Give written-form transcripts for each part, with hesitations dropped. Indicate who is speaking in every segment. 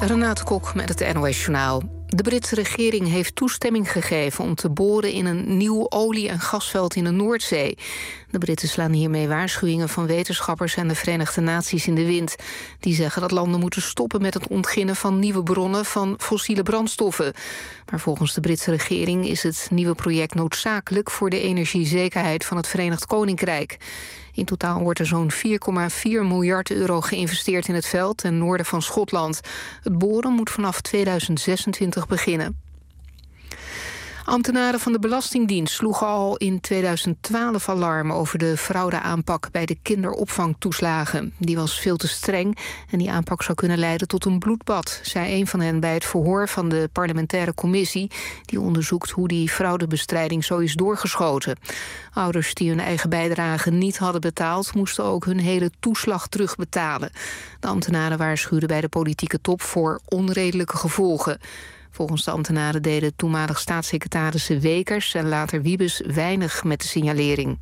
Speaker 1: Renate Kok met het NOS-journaal. De Britse regering heeft toestemming gegeven om te boren in een nieuw olie- en gasveld in de Noordzee. De Britten slaan hiermee waarschuwingen van wetenschappers en de Verenigde Naties in de wind. Die zeggen dat landen moeten stoppen met het ontginnen van nieuwe bronnen van fossiele brandstoffen. Maar volgens de Britse regering is het nieuwe project noodzakelijk voor de energiezekerheid van het Verenigd Koninkrijk. In totaal wordt er zo'n 4,4 miljard euro geïnvesteerd in het veld ten noorden van Schotland. Het boren moet vanaf 2026 beginnen. Ambtenaren van de Belastingdienst sloegen al in 2012 alarm over de fraudeaanpak bij de kinderopvangtoeslagen. Die was veel te streng en die aanpak zou kunnen leiden tot een bloedbad, zei een van hen bij het verhoor van de parlementaire commissie die onderzoekt hoe die fraudebestrijding zo is doorgeschoten. Ouders die hun eigen bijdrage niet hadden betaald moesten ook hun hele toeslag terugbetalen. De ambtenaren waarschuwden bij de politieke top voor onredelijke gevolgen. Volgens de ambtenaren deden toenmalig staatssecretarissen Wekers en later Wiebes weinig met de signalering.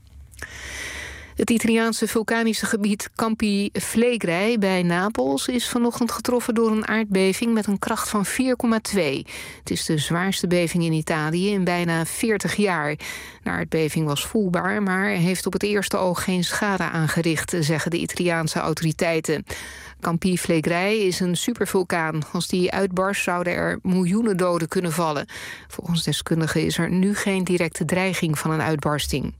Speaker 1: Het Italiaanse vulkanische gebied Campi Flegrei bij Napels is vanochtend getroffen door een aardbeving met een kracht van 4,2. Het is de zwaarste beving in Italië in bijna 40 jaar. De aardbeving was voelbaar, maar heeft op het eerste oog geen schade aangericht, zeggen de Italiaanse autoriteiten. Campi Flegrei is een supervulkaan. Als die uitbarst zouden er miljoenen doden kunnen vallen. Volgens deskundigen is er nu geen directe dreiging van een uitbarsting.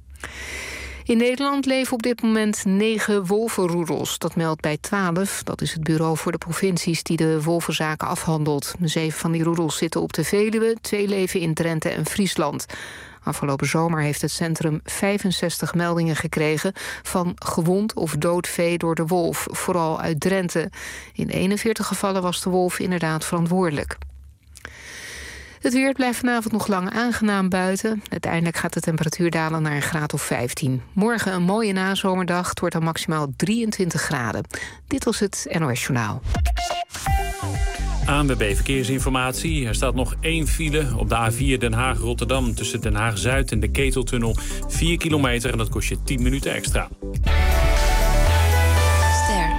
Speaker 1: In Nederland leven op dit moment 9 wolvenroedels. Dat meldt bij 12. Dat is het bureau voor de provincies die de wolvenzaken afhandelt. 7 van die roedels zitten op de Veluwe, 2 leven in Drenthe en Friesland. Afgelopen zomer heeft het centrum 65 meldingen gekregen van gewond of dood vee door de wolf, vooral uit Drenthe. In 41 gevallen was de wolf inderdaad verantwoordelijk. Het weer blijft vanavond nog lang aangenaam buiten. Uiteindelijk gaat de temperatuur dalen naar een graad of 15. Morgen een mooie nazomerdag. Het wordt dan maximaal 23 graden. Dit was het NOS Journaal.
Speaker 2: ANWB Verkeersinformatie. Er staat nog 1 file op de A4 Den Haag-Rotterdam... tussen Den Haag-Zuid en de Keteltunnel. 4 kilometer en dat kost je 10 minuten extra.
Speaker 3: Ster.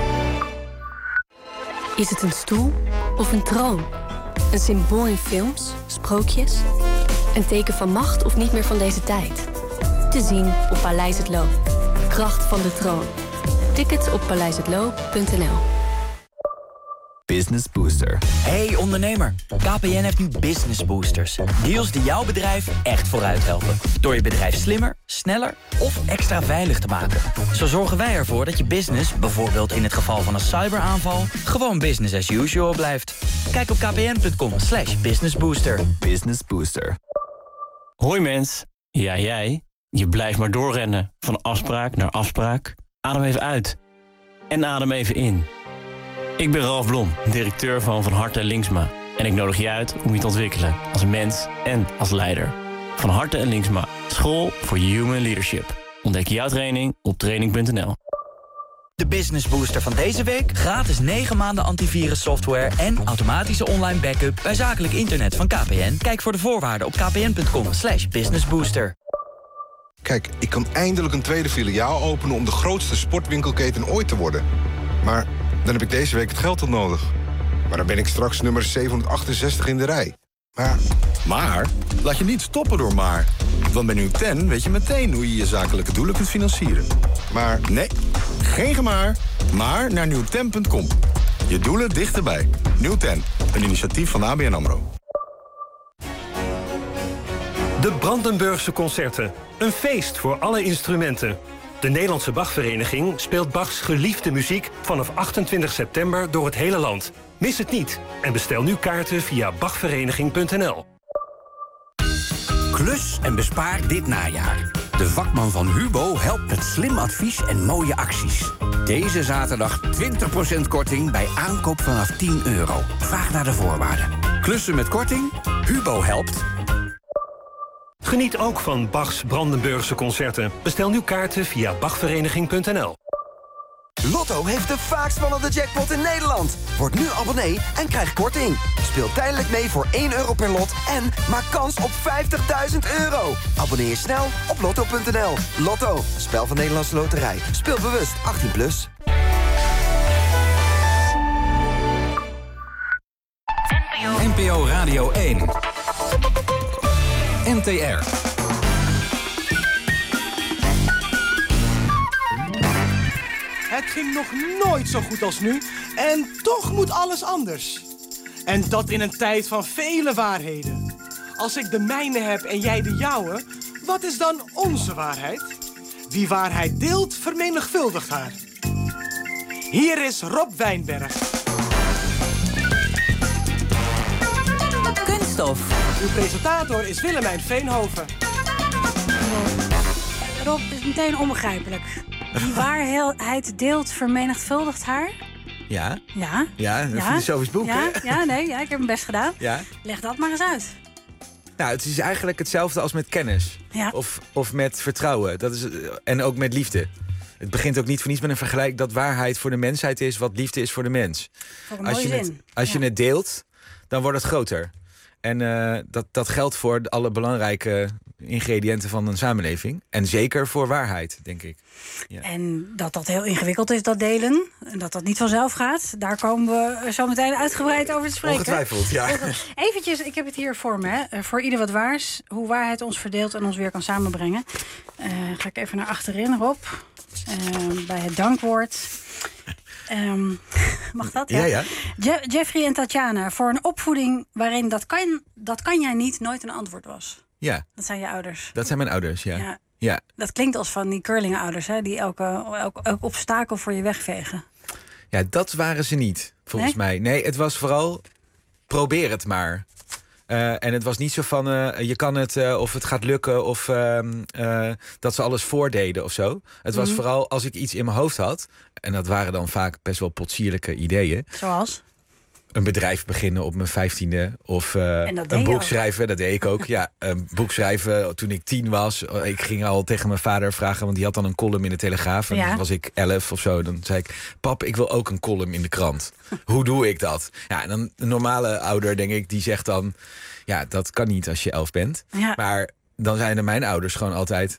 Speaker 3: Is het een stoel of een troon? Een symbool in films, sprookjes? Een teken van macht of niet meer van deze tijd? Te zien op Paleis Het Loo. Kracht van de troon. Tickets op paleishetloo.nl.
Speaker 4: Business Booster.
Speaker 5: Hey ondernemer, KPN heeft nu Business Boosters. Deals die jouw bedrijf echt vooruit helpen. Door je bedrijf slimmer, sneller of extra veilig te maken. Zo zorgen wij ervoor dat je business, bijvoorbeeld in het geval van een cyberaanval, gewoon business as usual blijft. Kijk op kpn.com/businessbooster.
Speaker 4: Business Booster.
Speaker 6: Hoi mens, ja jij, je blijft maar doorrennen. Van afspraak naar afspraak. Adem even uit. En adem even in. Ik ben Ralf Blom, directeur van Harte Linksma. En ik nodig je uit om je te ontwikkelen als mens en als leider. Van Harte en Linksma, school voor human leadership. Ontdek jouw training op training.nl.
Speaker 5: De Business Booster van deze week. Gratis 9 maanden antivirus software en automatische online backup bij zakelijk internet van KPN. Kijk voor de voorwaarden op kpn.com/businessbooster.
Speaker 7: Kijk, ik kan eindelijk een tweede filiaal openen om de grootste sportwinkelketen ooit te worden. Maar dan heb ik deze week het geld tot nodig. Maar dan ben ik straks nummer 768 in de rij.
Speaker 8: Maar laat je niet stoppen door maar. Want bij Nieuw10 weet je meteen hoe je je zakelijke doelen kunt financieren.
Speaker 7: Maar
Speaker 8: nee, geen gemaar, maar naar nieuw10.com. Je doelen dichterbij. Nieuw10, een initiatief van ABN AMRO.
Speaker 9: De Brandenburgse Concerten. Een feest voor alle instrumenten. De Nederlandse Bachvereniging speelt Bachs geliefde muziek vanaf 28 september door het hele land. Mis het niet en bestel nu kaarten via bachvereniging.nl.
Speaker 10: Klus en bespaar dit najaar. De vakman van Hubo helpt met slim advies en mooie acties. Deze zaterdag 20% korting bij aankoop vanaf €10. Vraag naar de voorwaarden. Klussen met korting? Hubo helpt.
Speaker 9: Geniet ook van Bachs Brandenburgse Concerten. Bestel nu kaarten via bachvereniging.nl.
Speaker 11: Lotto heeft de vaakst spannende jackpot in Nederland. Word nu abonnee en krijg korting. Speel tijdelijk mee voor €1 per lot en maak kans op €50.000. Abonneer je snel op lotto.nl. Lotto, spel van Nederlandse Loterij. Speel bewust, 18+.
Speaker 4: NPO Radio 1. NTR.
Speaker 12: Het ging nog nooit zo goed als nu. En toch moet alles anders. En dat in een tijd van vele waarheden. Als ik de mijne heb en jij de jouwe, wat is dan onze waarheid? Wie waarheid deelt, vermenigvuldigt haar. Hier is Rob Wijnberg.
Speaker 13: Kunststof.
Speaker 12: Uw presentator is Willemijn Veenhoven.
Speaker 14: Rob, het is meteen onbegrijpelijk. Wie waarheid deelt, vermenigvuldigt haar?
Speaker 15: Ja.
Speaker 14: Ja.
Speaker 15: Ja, een filosofisch boek,
Speaker 14: ja,
Speaker 15: hè?
Speaker 14: Ja, nee, ik heb mijn best gedaan.
Speaker 15: Ja.
Speaker 14: Leg dat maar eens uit.
Speaker 15: Nou, het is eigenlijk hetzelfde als met kennis.
Speaker 14: Ja.
Speaker 15: Of met vertrouwen. Dat is, en ook met liefde. Het begint ook niet voor niets met een vergelijk dat waarheid voor de mensheid is wat liefde is voor de mens.
Speaker 14: Voor een mooie zin.
Speaker 15: Als je het deelt, dan wordt het groter. En dat geldt voor alle belangrijke ingrediënten van een samenleving. En zeker voor waarheid, denk ik. Ja.
Speaker 14: En dat heel ingewikkeld is, dat delen. En dat niet vanzelf gaat. Daar komen we zo meteen uitgebreid over te spreken.
Speaker 15: Ongetwijfeld, ja.
Speaker 14: Eventjes, ik heb het hier voor me. Hè. Voor ieder wat waars. Hoe waarheid ons verdeelt en ons weer kan samenbrengen. Ga ik even naar achterin, Rob. Bij het dankwoord. Mag dat?
Speaker 15: Ja, ja.
Speaker 14: Jeffrey en Tatjana, voor een opvoeding waarin dat kan jij niet nooit een antwoord was.
Speaker 15: Ja.
Speaker 14: Dat zijn je ouders.
Speaker 15: Dat zijn mijn ouders, ja. Ja.
Speaker 14: Dat klinkt als van die curlingouders, hè, die elk obstakel voor je wegvegen.
Speaker 15: Ja, dat waren ze niet, volgens mij. Nee, het was vooral, probeer het maar. En het was niet zo van, je kan het, of het gaat lukken, of dat ze alles voordeden of zo. Het was vooral, als ik iets in mijn hoofd had, en dat waren dan vaak best wel potsierlijke ideeën.
Speaker 14: Zoals?
Speaker 15: Een bedrijf beginnen op mijn 15e. Of een boek schrijven, dat deed ik ook. Ja, een boek schrijven toen ik 10 was. Ik ging al tegen mijn vader vragen, want die had dan een column in de Telegraaf. En dan was ik 11 of zo. Dan zei ik, pap, ik wil ook een column in de krant. Hoe doe ik dat? Ja, en dan een normale ouder, denk ik, die zegt dan, ja, dat kan niet als je 11 bent. Ja. Maar dan zijn er mijn ouders gewoon altijd,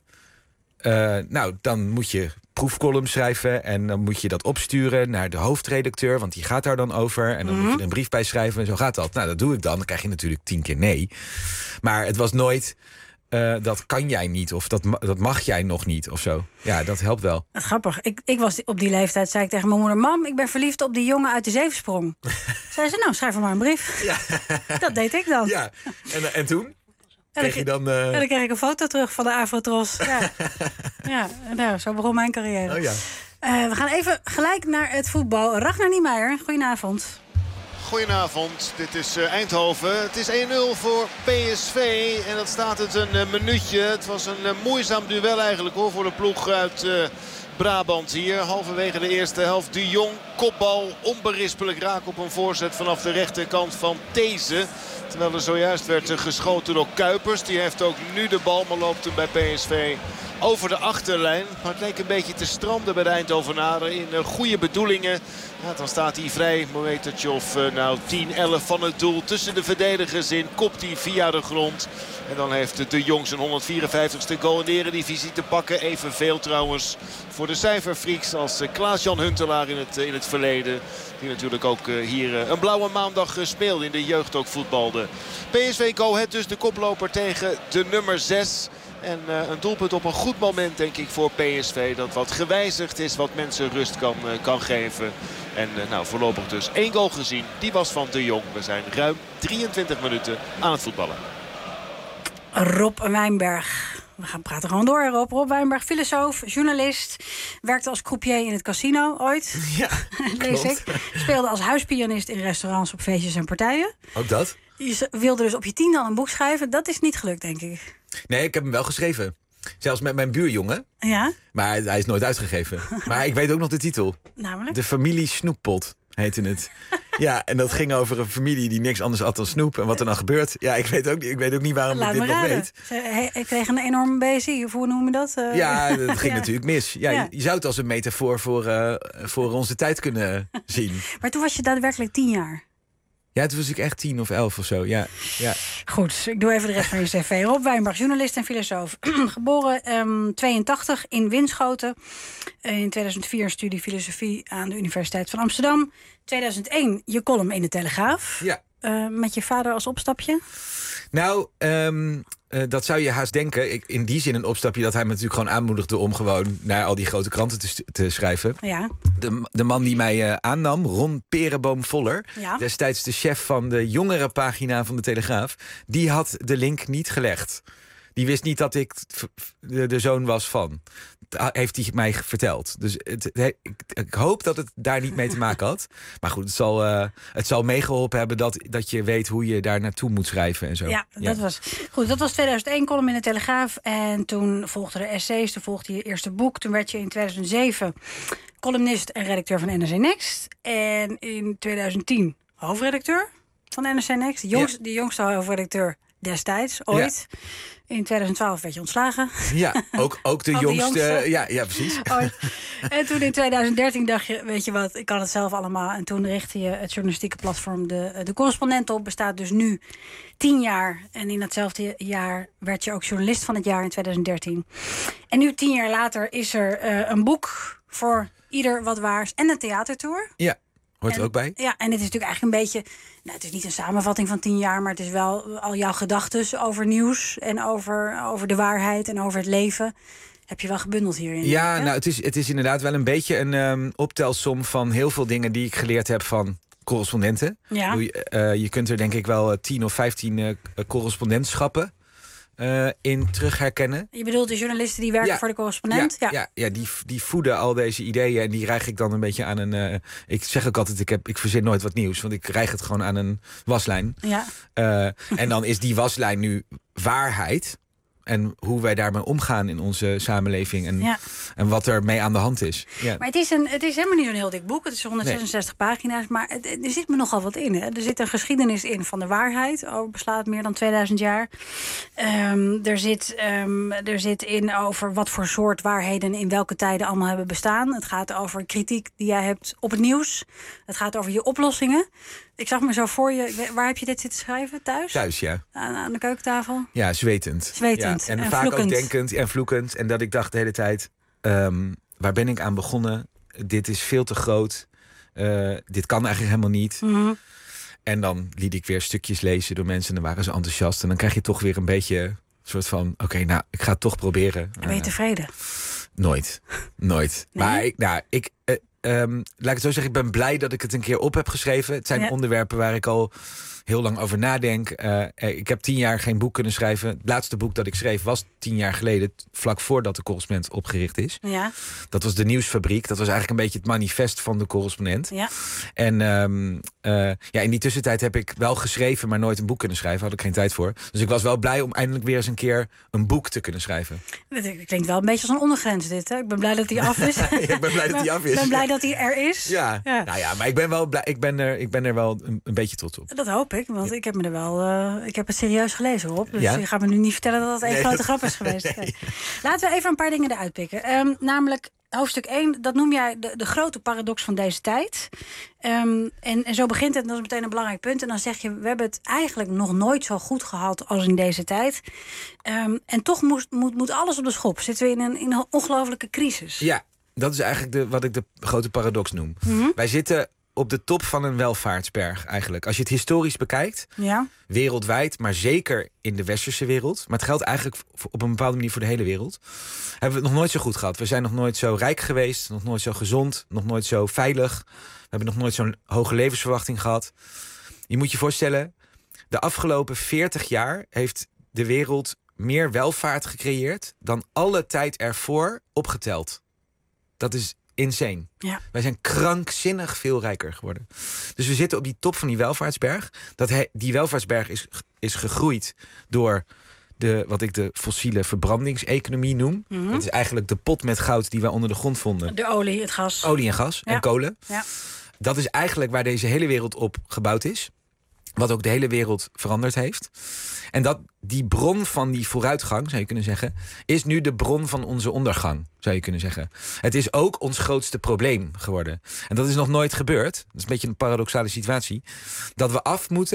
Speaker 15: nou, dan moet je proefcolumn schrijven en dan moet je dat opsturen naar de hoofdredacteur, want die gaat daar dan over. En dan moet je er een brief bij schrijven en zo gaat dat. Nou, dat doe ik dan. Dan krijg je natuurlijk 10 keer nee. Maar het was nooit, dat kan jij niet of dat mag jij nog niet of zo. Ja, dat helpt wel.
Speaker 14: Grappig. Ik was op die leeftijd, zei ik tegen mijn moeder, mam, ik ben verliefd op die jongen uit de Zevensprong. Zei ze, nou, schrijf er maar een brief. Ja. Dat deed ik dan.
Speaker 15: Ja. En toen? Kreeg je dan,
Speaker 14: En dan kreeg ik een foto terug van de Afrotros. Ja. Ja, nou, zo begon mijn carrière.
Speaker 15: Oh ja.
Speaker 14: We gaan even gelijk naar het voetbal. Ragnar Niemeyer, goedenavond.
Speaker 16: Goedenavond, dit is Eindhoven. Het is 1-0 voor PSV en dat staat het een minuutje. Het was een moeizaam duel eigenlijk hoor, voor de ploeg uit Brabant hier. Halverwege de eerste helft de Jong, kopbal, onberispelijk raak op een voorzet vanaf de rechterkant van These. Terwijl er zojuist werd geschoten door Kuipers. Die heeft ook nu de bal, maar loopt hem bij PSV over de achterlijn. Maar het leek een beetje te stranden bij de Eindhovenaren in goede bedoelingen. Ja, dan staat hij vrij, een metertje of 10, 11 van het doel. Tussen de verdedigers in, kopt hij via de grond. En dan heeft de Jong zijn 154ste goal in de Eredivisie te pakken. Evenveel trouwens voor de cijferfreaks als Klaas-Jan Huntelaar in het verleden. Die natuurlijk ook hier een blauwe maandag speelde in de jeugd ook voetbalde. PSV Go Ahead dus de koploper tegen de nummer 6. En een doelpunt op een goed moment denk ik voor PSV. Dat wat gewijzigd is, wat mensen rust kan geven. En nou, voorlopig dus 1 goal gezien. Die was van de Jong. We zijn ruim 23 minuten aan het voetballen.
Speaker 14: Rob Wijnberg. We gaan praten gewoon door, Rob. Rob Wijnberg, filosoof, journalist. Werkte als croupier in het casino ooit.
Speaker 15: Ja,
Speaker 14: lees ik. Speelde als huispianist in restaurants, op feestjes en partijen.
Speaker 15: Ook dat?
Speaker 14: Je wilde dus op je 10 dan een boek schrijven. Dat is niet gelukt, denk ik.
Speaker 15: Nee, ik heb hem wel geschreven. Zelfs met mijn buurjongen.
Speaker 14: Ja?
Speaker 15: Maar hij is nooit uitgegeven. Maar ik weet ook nog de titel.
Speaker 14: Namelijk?
Speaker 15: De familie Snoeppot heette het. Ja, en dat ging over een familie die niks anders had dan snoep. En wat er dan gebeurt. Ja, ik weet ook niet waarom ik dit nog weet.
Speaker 14: Ik kreeg een enorme BSI, of hoe noem je dat?
Speaker 15: Ja, dat ging natuurlijk mis. Ja, je zou het als een metafoor voor onze tijd kunnen zien.
Speaker 14: Maar toen was je daadwerkelijk 10 jaar?
Speaker 15: Ja, toen was ik echt 10 of 11 of zo, ja.
Speaker 14: Goed, ik doe even de rest van je cv. Rob Wijnberg, journalist en filosoof. Geboren 82 in Winschoten. In 2004 een studie filosofie aan de Universiteit van Amsterdam. 2001 je column in de Telegraaf.
Speaker 15: Ja.
Speaker 14: met je vader als opstapje?
Speaker 15: Nou, dat zou je haast denken. In die zin een opstapje dat hij me natuurlijk gewoon aanmoedigde om gewoon naar al die grote kranten te schrijven.
Speaker 14: Ja.
Speaker 15: De man die mij aannam, Ron Perenboom-Voller, destijds de chef van de jongerenpagina van de Telegraaf, die had de link niet gelegd. Die wist niet dat ik de zoon was van. Heeft hij mij verteld. Dus ik hoop dat het daar niet mee te maken had. Maar goed, het zal meegeholpen hebben dat je weet hoe je daar naartoe moet schrijven en zo.
Speaker 14: Ja, dat was goed. Dat was 2001, column in de Telegraaf. En toen volgden de essays, toen volgde je eerste boek. Toen werd je in 2007 columnist en redacteur van NRC Next. En in 2010 hoofdredacteur van NRC Next. De jongste hoofdredacteur destijds, ooit. Ja. In 2012 werd je ontslagen.
Speaker 15: Ja, ook de jongste. Ja, precies.
Speaker 14: Ooit. En toen in 2013 dacht je, weet je wat, ik kan het zelf allemaal. En toen richtte je het journalistieke platform De Correspondent op. Bestaat dus nu 10 jaar. En in datzelfde jaar werd je ook journalist van het jaar in 2013. En nu 10 jaar later is er een boek voor ieder wat waars. En een theatertour.
Speaker 15: Ja. Hoort er ook bij?
Speaker 14: Ja, en het is natuurlijk eigenlijk een beetje... Nou, het is niet een samenvatting van 10 jaar... maar het is wel al jouw gedachten over nieuws... en over de waarheid en over het leven... heb je wel gebundeld hierin.
Speaker 15: Ja, nou, het is inderdaad wel een beetje een optelsom... van heel veel dingen die ik geleerd heb van correspondenten. Ja. Je kunt er denk ik wel 10 of 15 correspondentschappen... in terug herkennen.
Speaker 14: Je bedoelt de journalisten die werken voor de correspondent?
Speaker 15: Ja, die voeden al deze ideeën en die rijg ik dan een beetje aan een... ik zeg ook altijd, ik verzin nooit wat nieuws, want ik rijg het gewoon aan een waslijn. Ja. En dan is die waslijn nu waarheid. En hoe wij daarmee omgaan in onze samenleving. En wat er mee aan de hand is. Ja.
Speaker 14: Maar het is helemaal niet zo'n heel dik boek. Het is 166 pagina's. Maar er zit me nogal wat in. Hè? Er zit een geschiedenis in van de waarheid. Beslaat meer dan 2000 jaar. Er zit in over wat voor soort waarheden... in welke tijden allemaal hebben bestaan. Het gaat over kritiek die jij hebt op het nieuws. Het gaat over je oplossingen. Ik zag me zo voor je... Waar heb je dit zitten schrijven? Thuis?
Speaker 15: Thuis, ja.
Speaker 14: Aan de keukentafel?
Speaker 15: Ja, zwetend.
Speaker 14: Ja.
Speaker 15: En vaak vloekend. Ook denkend en vloekend. En dat ik dacht de hele tijd... waar ben ik aan begonnen? Dit is veel te groot. Dit kan eigenlijk helemaal niet. Mm-hmm. En dan liet ik weer stukjes lezen door mensen. En dan waren ze enthousiast. En dan krijg je toch weer een beetje... een soort van... Oké, nou, ik ga het toch proberen.
Speaker 14: En ben je tevreden?
Speaker 15: Nooit. Nee? Maar laat ik het zo zeggen, ik ben blij dat ik het een keer op heb geschreven. Het zijn onderwerpen waar ik al heel lang over nadenk. Ik heb 10 jaar geen boek kunnen schrijven. Het laatste boek dat ik schreef was 10 jaar geleden, vlak voordat de Correspondent opgericht is. Ja. Dat was de Nieuwsfabriek. Dat was eigenlijk een beetje het manifest van de Correspondent. Ja. En in die tussentijd heb ik wel geschreven, maar nooit een boek kunnen schrijven. Had ik geen tijd voor. Dus ik was wel blij om eindelijk weer eens een keer een boek te kunnen schrijven.
Speaker 14: Het klinkt wel een beetje als een ondergrens dit. Hè? Ik ben blij dat hij af is.
Speaker 15: Ik ben blij dat hij af is.
Speaker 14: Ik ben blij dat hij er is.
Speaker 15: Ja. Nou ja, maar ik ben wel blij. Ik ben er wel een beetje trots op.
Speaker 14: Dat hoop ik, want ik heb me er wel. Ik heb het serieus gelezen, Rob. Dus je gaat me nu niet vertellen dat het een grote grap is geweest. Nee. Laten we even een paar dingen eruit pikken. Namelijk hoofdstuk 1, dat noem jij de grote paradox van deze tijd. En zo begint het, en dat is meteen een belangrijk punt. En dan zeg je, we hebben het eigenlijk nog nooit zo goed gehad als in deze tijd. En toch moet alles op de schop. Zitten we in een ongelofelijke crisis.
Speaker 15: Ja, dat is eigenlijk wat ik de grote paradox noem. Mm-hmm. Wij zitten op de top van een welvaartsberg eigenlijk. Als je het historisch bekijkt, wereldwijd, maar zeker in de westerse wereld, maar het geldt eigenlijk op een bepaalde manier voor de hele wereld, hebben we het nog nooit zo goed gehad. We zijn nog nooit zo rijk geweest, nog nooit zo gezond, nog nooit zo veilig. We hebben nog nooit zo'n hoge levensverwachting gehad. Je moet je voorstellen, de afgelopen 40 jaar heeft de wereld meer welvaart gecreëerd dan alle tijd ervoor opgeteld. Dat is insane. Ja. Wij zijn krankzinnig veel rijker geworden. Dus we zitten op die top van die welvaartsberg. Die welvaartsberg is gegroeid door wat ik de fossiele verbrandingseconomie noem. Mm-hmm. Dat is eigenlijk de pot met goud die wij onder de grond vonden.
Speaker 14: De olie, het gas.
Speaker 15: Olie en gas en kolen. Ja. Dat is eigenlijk waar deze hele wereld op gebouwd is. Wat ook de hele wereld veranderd heeft. En die bron van die vooruitgang, zou je kunnen zeggen, is nu de bron van onze ondergang, zou je kunnen zeggen. Het is ook ons grootste probleem geworden. En dat is nog nooit gebeurd. Dat is een beetje een paradoxale situatie. Dat we af moeten van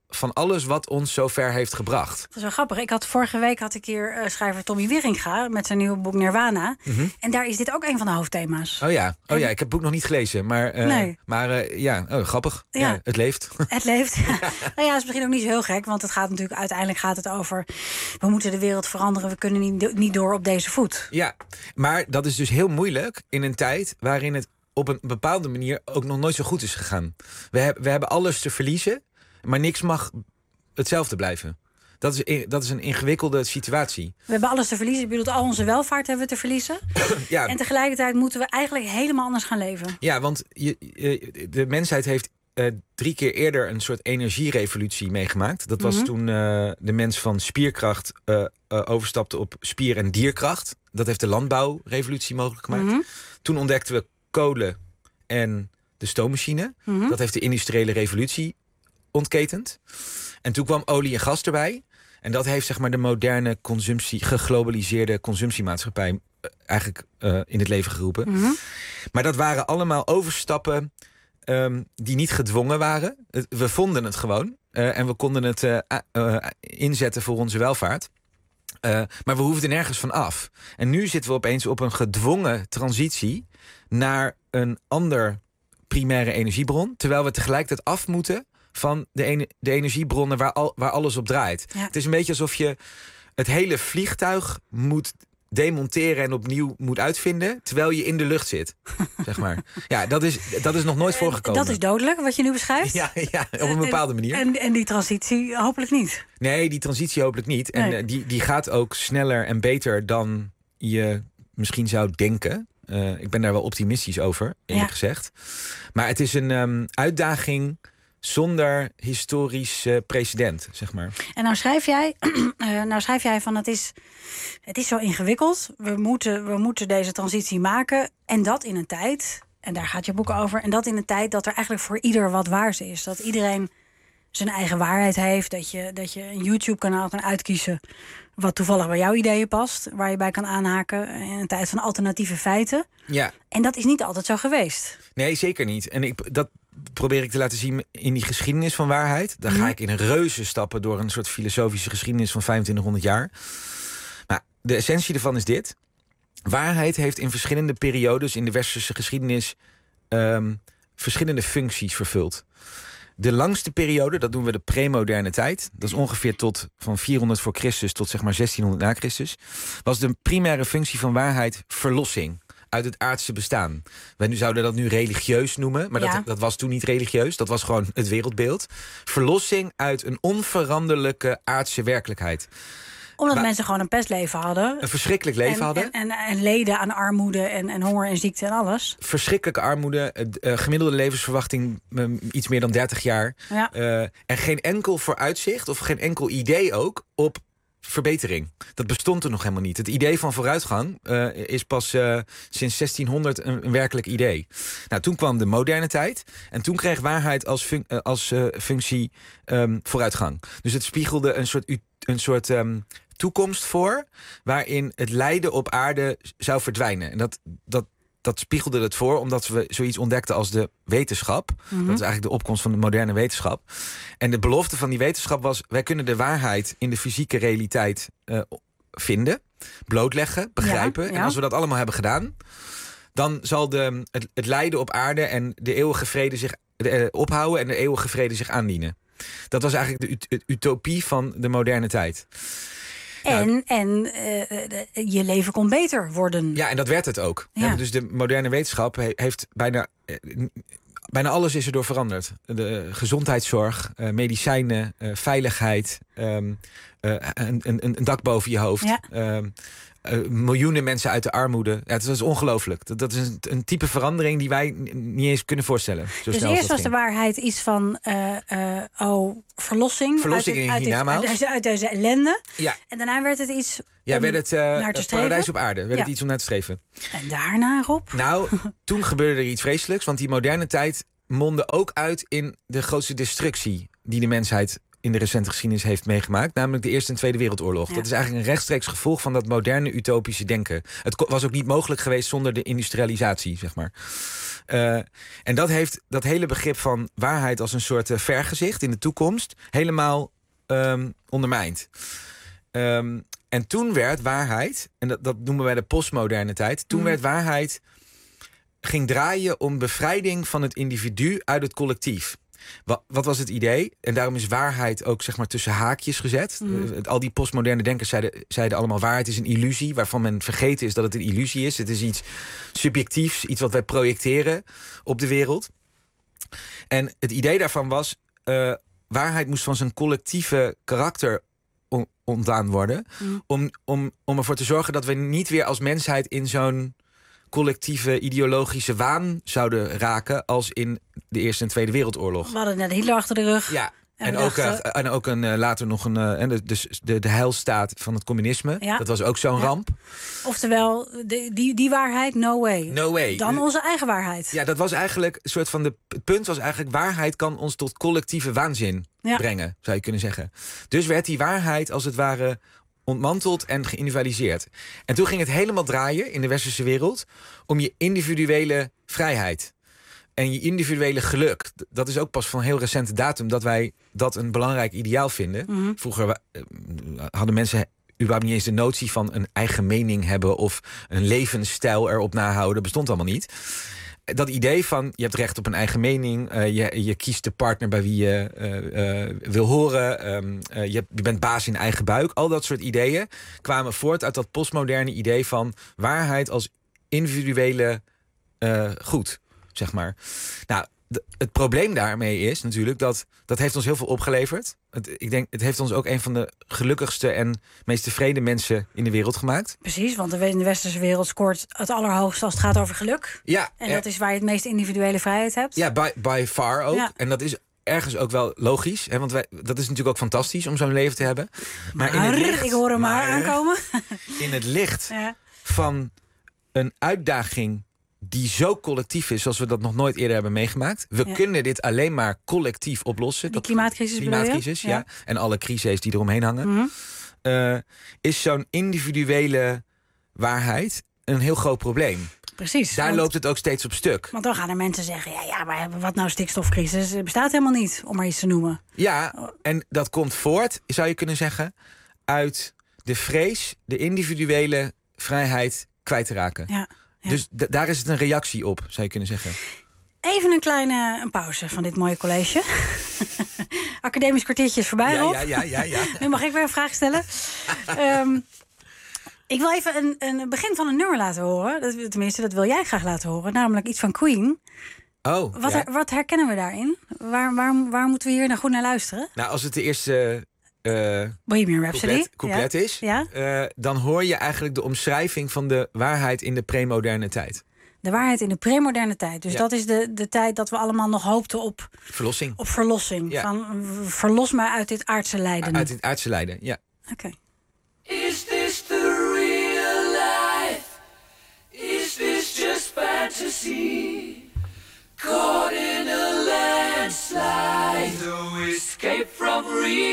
Speaker 15: van alles wat ons zo ver heeft gebracht.
Speaker 14: Dat is wel grappig. Vorige week had ik hier schrijver Tommy Wieringa met zijn nieuwe boek Nirvana. Mm-hmm. En daar is dit ook een van de hoofdthema's.
Speaker 15: Oh ja, ik heb het boek nog niet gelezen. Maar grappig. Ja, het leeft. Het leeft.
Speaker 14: Nou ja, het is misschien ook niet zo heel gek. Want het gaat natuurlijk uiteindelijk over... we moeten de wereld veranderen. We kunnen niet door op deze voet.
Speaker 15: Ja, maar dat is dus heel moeilijk in een tijd waarin het op een bepaalde manier ook nog nooit zo goed is gegaan. We hebben alles te verliezen, maar niks mag hetzelfde blijven. Dat is een ingewikkelde situatie.
Speaker 14: We hebben alles te verliezen. Ik bedoel, al onze welvaart hebben we te verliezen. Ja. En tegelijkertijd moeten we eigenlijk helemaal anders gaan leven.
Speaker 15: Ja, want de mensheid heeft 3 keer eerder een soort energierevolutie meegemaakt. Dat was toen de mens van spierkracht overstapte op spier- en dierkracht. Dat heeft de landbouwrevolutie mogelijk gemaakt. Toen ontdekten we kolen en de stoommachine. Dat heeft de industriële revolutie ontketend. En toen kwam olie en gas erbij. En dat heeft zeg maar de moderne geglobaliseerde consumptiemaatschappij eigenlijk in het leven geroepen. Maar dat waren allemaal overstappen die niet gedwongen waren. We vonden het gewoon. En we konden het inzetten voor onze welvaart. Maar we hoefden nergens van af. En nu zitten we opeens op een gedwongen transitie naar een ander primaire energiebron, terwijl we tegelijkertijd af moeten van de energiebronnen waar alles op draait. Ja. Het is een beetje alsof je het hele vliegtuig moet demonteren en opnieuw moet uitvinden, terwijl je in de lucht zit, zeg maar. Ja, dat is nog nooit voorgekomen.
Speaker 14: Dat is dodelijk, wat je nu beschrijft.
Speaker 15: Ja, op een bepaalde manier.
Speaker 14: En die transitie hopelijk niet.
Speaker 15: Nee, die transitie hopelijk niet. Nee. En die gaat ook sneller en beter dan je misschien zou denken. Ik ben daar wel optimistisch over, eerlijk gezegd. Maar het is een uitdaging zonder historisch precedent, zeg maar.
Speaker 14: En nou schrijf jij van het is zo ingewikkeld. We moeten deze transitie maken. En dat in een tijd, en daar gaat je boek over, en dat in een tijd dat er eigenlijk voor ieder wat waars is. Dat iedereen zijn eigen waarheid heeft. Dat je een YouTube-kanaal kan uitkiezen wat toevallig bij jouw ideeën past, waar je bij kan aanhaken in een tijd van alternatieve feiten. Ja. En dat is niet altijd zo geweest.
Speaker 15: Nee, zeker niet. En dat probeer ik te laten zien in die geschiedenis van waarheid. Dan ga ik in reuze stappen door een soort filosofische geschiedenis van 2500 jaar. Maar de essentie ervan is dit. Waarheid heeft in verschillende periodes in de westerse geschiedenis verschillende functies vervuld. De langste periode, dat doen we de premoderne tijd. Dat is ongeveer van 400 voor Christus tot zeg maar 1600 na Christus. Was de primaire functie van waarheid verlossing uit het aardse bestaan. We zouden dat nu religieus noemen, maar dat was toen niet religieus. Dat was gewoon het wereldbeeld. Verlossing uit een onveranderlijke aardse werkelijkheid.
Speaker 14: Omdat mensen gewoon een pestleven hadden.
Speaker 15: Een verschrikkelijk leven hadden.
Speaker 14: En leden aan armoede en honger en ziekte en alles.
Speaker 15: Verschrikkelijke armoede. Gemiddelde levensverwachting iets meer dan 30 jaar. Ja. En geen enkel vooruitzicht of geen enkel idee ook op verbetering. Dat bestond er nog helemaal niet. Het idee van vooruitgang is pas sinds 1600 een werkelijk idee. Nou, toen kwam de moderne tijd. En toen kreeg waarheid als functie vooruitgang. Dus het spiegelde een soort toekomst voor waarin het lijden op aarde zou verdwijnen. En dat spiegelde het voor omdat we zoiets ontdekten als de wetenschap. Dat is eigenlijk de opkomst van de moderne wetenschap. En de belofte van die wetenschap was, wij kunnen de waarheid in de fysieke realiteit vinden, blootleggen, begrijpen. Ja. En als we dat allemaal hebben gedaan, dan zal het lijden op aarde en de eeuwige vrede zich ophouden en de eeuwige vrede zich aandienen. Dat was eigenlijk de utopie van de moderne tijd.
Speaker 14: En je leven kon beter worden.
Speaker 15: Ja, en dat werd het ook. Ja. Dus de moderne wetenschap heeft bijna alles is erdoor veranderd. De gezondheidszorg, medicijnen, veiligheid, een dak boven je hoofd. Ja. Miljoenen mensen uit de armoede. Ja, het is ongelooflijk. Dat is een type verandering die wij niet eens kunnen voorstellen.
Speaker 14: Dus eerst was de waarheid iets van verlossing uit deze ellende. Ja. En daarna werd het iets
Speaker 15: werd het paradijs op aarde. Werd het iets om naar te streven.
Speaker 14: En daarna, Rob?
Speaker 15: Nou, toen gebeurde er iets vreselijks. Want die moderne tijd mondde ook uit in de grootste destructie die de mensheid in de recente geschiedenis heeft meegemaakt. Namelijk de Eerste en Tweede Wereldoorlog. Ja. Dat is eigenlijk een rechtstreeks gevolg van dat moderne utopische denken. Het was ook niet mogelijk geweest zonder de industrialisatie, zeg maar. En dat heeft dat hele begrip van waarheid als een soort vergezicht in de toekomst helemaal ondermijnd. En toen werd waarheid, en dat noemen wij de postmoderne tijd, toen werd waarheid ging draaien om bevrijding van het individu uit het collectief. Wat was het idee? En daarom is waarheid ook zeg maar tussen haakjes gezet. Al die postmoderne denkers zeiden allemaal waarheid is een illusie, waarvan men vergeten is dat het een illusie is. Het is iets subjectiefs, iets wat wij projecteren op de wereld. En het idee daarvan was, waarheid moest van zijn collectieve karakter ontdaan worden. Om ervoor te zorgen dat we niet weer als mensheid in zo'n collectieve ideologische waan zouden raken als in de Eerste en Tweede Wereldoorlog.
Speaker 14: We hadden net Hitler achter de rug.
Speaker 15: Ja. En ook later nog de heilstaat van het communisme. Ja. Dat was ook zo'n ramp.
Speaker 14: Oftewel, die waarheid, no way.
Speaker 15: No way.
Speaker 14: Dan onze eigen waarheid.
Speaker 15: Ja, dat was eigenlijk een soort van... Het punt was eigenlijk, waarheid kan ons tot collectieve waanzin brengen, zou je kunnen zeggen. Dus werd die waarheid als het ware ontmanteld en geïndividualiseerd. En toen ging het helemaal draaien in de westerse wereld om je individuele vrijheid. En je individuele geluk. Dat is ook pas van heel recente datum dat wij dat een belangrijk ideaal vinden. Vroeger hadden mensen überhaupt niet eens de notie van een eigen mening hebben of een levensstijl erop nahouden. Bestond allemaal niet. Dat idee van je hebt recht op een eigen mening, je kiest de partner bij wie je wil horen, je bent baas in eigen buik. Al dat soort ideeën kwamen voort uit dat postmoderne idee van waarheid als individuele goed. Zeg maar. Nou, het probleem daarmee is natuurlijk dat heeft ons heel veel opgeleverd. Ik denk, het heeft ons ook een van de gelukkigste en meest tevreden mensen in de wereld gemaakt.
Speaker 14: Precies, want in de westerse wereld scoort het allerhoogste als het gaat over geluk.
Speaker 15: Ja,
Speaker 14: en dat is waar je het meest individuele vrijheid hebt.
Speaker 15: Ja, by far ook. Ja. En dat is ergens ook wel logisch. Hè, want dat is natuurlijk ook fantastisch om zo'n leven te hebben. Maar in het licht,
Speaker 14: ik hoor hem maar aankomen.
Speaker 15: In het licht van een uitdaging die zo collectief is, zoals we dat nog nooit eerder hebben meegemaakt. We kunnen dit alleen maar collectief oplossen.
Speaker 14: Die klimaatcrisis,
Speaker 15: ja. En alle crises die eromheen hangen. Is zo'n individuele waarheid een heel groot probleem.
Speaker 14: Precies.
Speaker 15: Daar loopt het ook steeds op stuk.
Speaker 14: Want dan gaan er mensen zeggen, maar wat nou stikstofcrisis? Het bestaat helemaal niet, om maar iets te noemen.
Speaker 15: Ja, en dat komt voort, zou je kunnen zeggen, uit de vrees de individuele vrijheid kwijt te raken. Ja. Ja. Dus daar is het een reactie op, zou je kunnen zeggen.
Speaker 14: Even een kleine pauze van dit mooie college. Academisch kwartiertje is voorbij, Rob.
Speaker 15: Ja.
Speaker 14: Nu mag ik weer een vraag stellen. Ik wil even een begin van een nummer laten horen. Tenminste, dat wil jij graag laten horen. Namelijk iets van Queen.
Speaker 15: Oh,
Speaker 14: wat herkennen we daarin? Waar moeten we hier nou goed naar luisteren?
Speaker 15: Nou, als het de eerste
Speaker 14: Bohemian Rhapsody
Speaker 15: couplet is, dan hoor je eigenlijk de omschrijving van de waarheid in de premoderne tijd.
Speaker 14: De waarheid in de premoderne tijd. Dus dat is de tijd dat we allemaal nog hoopten op
Speaker 15: verlossing.
Speaker 14: Op verlossing. Ja. Van verlos mij uit dit aardse lijden.
Speaker 15: Uit dit aardse lijden, ja.
Speaker 14: Oké.
Speaker 4: Is this the real life? Is this just fantasy? Caught in a landslide, no escape from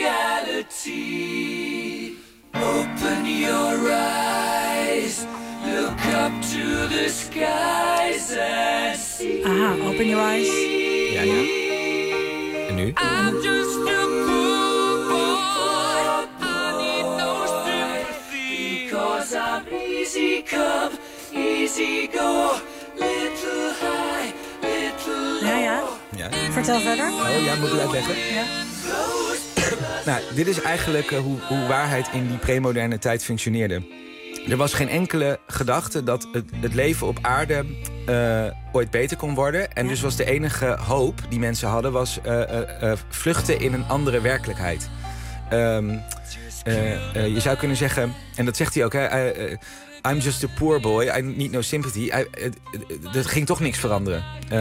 Speaker 4: reality. Open your eyes, look up to the skies and see.
Speaker 14: Aha, open your eyes.
Speaker 15: Ja. En nu?
Speaker 4: I'm just a poor boy, I need no sympathy. Because I'm easy come, easy go, little high.
Speaker 14: Ja. Vertel verder.
Speaker 15: Oh ja, moet ik uitleggen?
Speaker 14: Ja.
Speaker 15: Nou, dit is eigenlijk hoe waarheid in die premoderne tijd functioneerde. Er was geen enkele gedachte dat het leven op aarde ooit beter kon worden. En dus was de enige hoop die mensen hadden, was vluchten in een andere werkelijkheid. Je zou kunnen zeggen, en dat zegt hij ook, I'm just a poor boy, I need no sympathy. Er ging toch niks veranderen.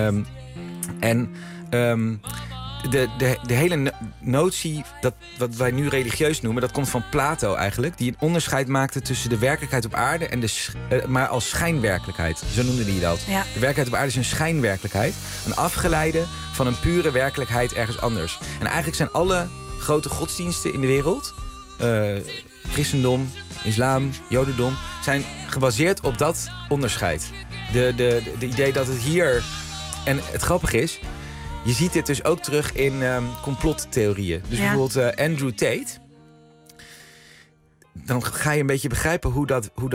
Speaker 15: De hele notie, wat wij nu religieus noemen, dat komt van Plato eigenlijk, die een onderscheid maakte tussen de werkelijkheid op aarde en maar als schijnwerkelijkheid. Zo noemde hij dat. Ja. De werkelijkheid op aarde is een schijnwerkelijkheid, een afgeleide van een pure werkelijkheid ergens anders. En eigenlijk zijn alle grote godsdiensten in de wereld... christendom, islam, jodendom... zijn gebaseerd op dat onderscheid. De idee dat het hier... En het grappige is... Je ziet dit dus ook terug in complottheorieën. Dus bijvoorbeeld Andrew Tate... Dan ga je een beetje begrijpen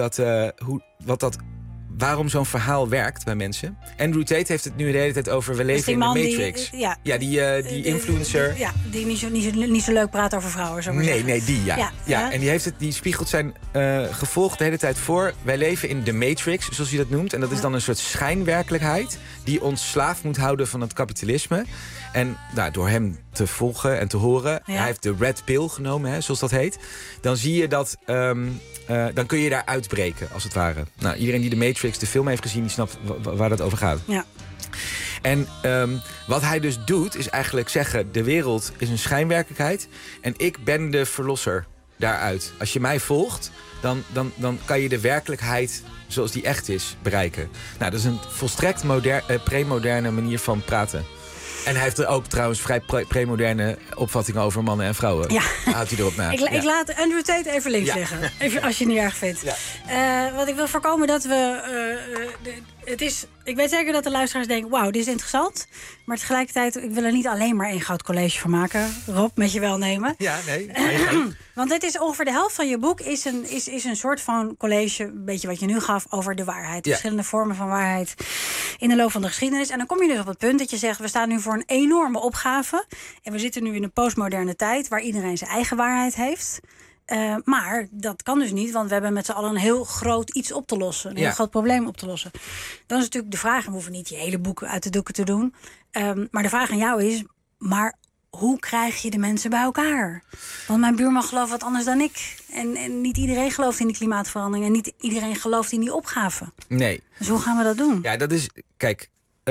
Speaker 15: waarom zo'n verhaal werkt bij mensen. Andrew Tate heeft het nu de hele tijd over... we leven in de Matrix. Die influencer.
Speaker 14: Die niet zo leuk praat over vrouwen. Zo maar
Speaker 15: nee, die, ja. En die spiegelt zijn gevolg de hele tijd voor. Wij leven in de Matrix, zoals hij dat noemt. En dat is dan een soort schijnwerkelijkheid... die ons slaaf moet houden van het kapitalisme. En door hem te volgen en te horen... hij heeft de red pill genomen, zoals dat heet... dan zie je dat... dan kun je daar uitbreken, als het ware. Nou, iedereen die de Matrix, de film heeft gezien... die snapt waar dat over gaat.
Speaker 14: Ja.
Speaker 15: En wat hij dus doet, is eigenlijk zeggen... de wereld is een schijnwerkelijkheid... en ik ben de verlosser daaruit. Als je mij volgt, dan kan je de werkelijkheid... zoals die echt is, bereiken. Nou, dat is een volstrekt premoderne manier van praten. En hij heeft er ook trouwens vrij premoderne opvattingen over mannen en vrouwen.
Speaker 14: Ja.
Speaker 15: Houdt hij erop na.
Speaker 14: Ik laat Andrew Tate even links liggen. Even, als je het niet erg vindt. Ja. Want ik wil voorkomen dat we... ik weet zeker dat de luisteraars denken... wauw, dit is interessant. Maar tegelijkertijd, ik wil er niet alleen maar één goud college van maken. Rob, met je welnemen.
Speaker 15: Ja, nee.
Speaker 14: Want dit is ongeveer de helft van je boek... is een soort van college, een beetje wat je nu gaf... over de waarheid. Verschillende vormen van waarheid in de loop van de geschiedenis. En dan kom je dus op het punt dat je zegt... we staan nu voor een enorme opgave. En we zitten nu in een postmoderne tijd... waar iedereen zijn eigen waarheid heeft... maar dat kan dus niet, want we hebben met z'n allen een heel groot iets op te lossen. Een heel groot probleem op te lossen. Dan is natuurlijk de vraag, en we hoeven niet je hele boek uit de doeken te doen. Maar de vraag aan jou is, maar hoe krijg je de mensen bij elkaar? Want mijn buurman gelooft wat anders dan ik. En niet iedereen gelooft in die klimaatverandering. En niet iedereen gelooft in die opgave.
Speaker 15: Nee.
Speaker 14: Dus hoe gaan we dat doen?
Speaker 15: Ja, dat is, kijk...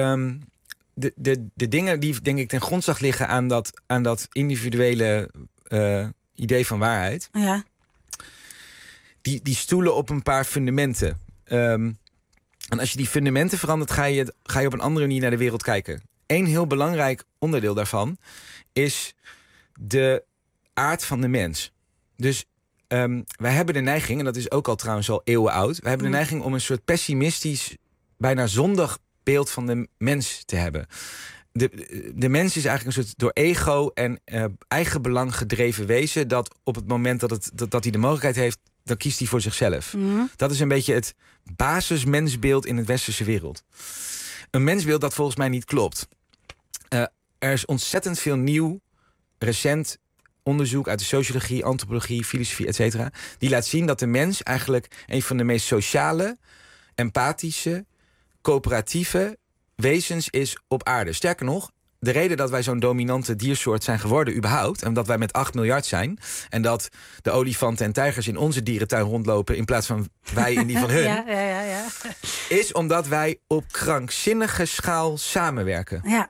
Speaker 15: De dingen die denk ik ten grondslag liggen aan dat individuele... idee van waarheid.
Speaker 14: Ja.
Speaker 15: Die stoelen op een paar fundamenten. En als je die fundamenten verandert, ga je op een andere manier naar de wereld kijken. Eén heel belangrijk onderdeel daarvan is de aard van de mens. Dus wij hebben de neiging, en dat is ook al trouwens al eeuwen oud... wij hebben de neiging om een soort pessimistisch, bijna zondig beeld van de mens te hebben. De mens is eigenlijk een soort door ego en eigen belang gedreven wezen... dat op het moment dat hij de mogelijkheid heeft, dan kiest hij voor zichzelf. Dat is een beetje het basismensbeeld in het westerse wereld. Een mensbeeld dat volgens mij niet klopt. Er is ontzettend veel nieuw, recent onderzoek uit de sociologie, antropologie, filosofie, etc. die laat zien dat de mens eigenlijk een van de meest sociale, empathische, coöperatieve wezens is op aarde. Sterker nog, de reden dat wij zo'n dominante diersoort zijn geworden überhaupt... en dat wij met 8 miljard zijn... en dat de olifanten en tijgers in onze dierentuin rondlopen... in plaats van wij in die van hun...
Speaker 14: Ja.
Speaker 15: is omdat wij op krankzinnige schaal samenwerken.
Speaker 14: Ja.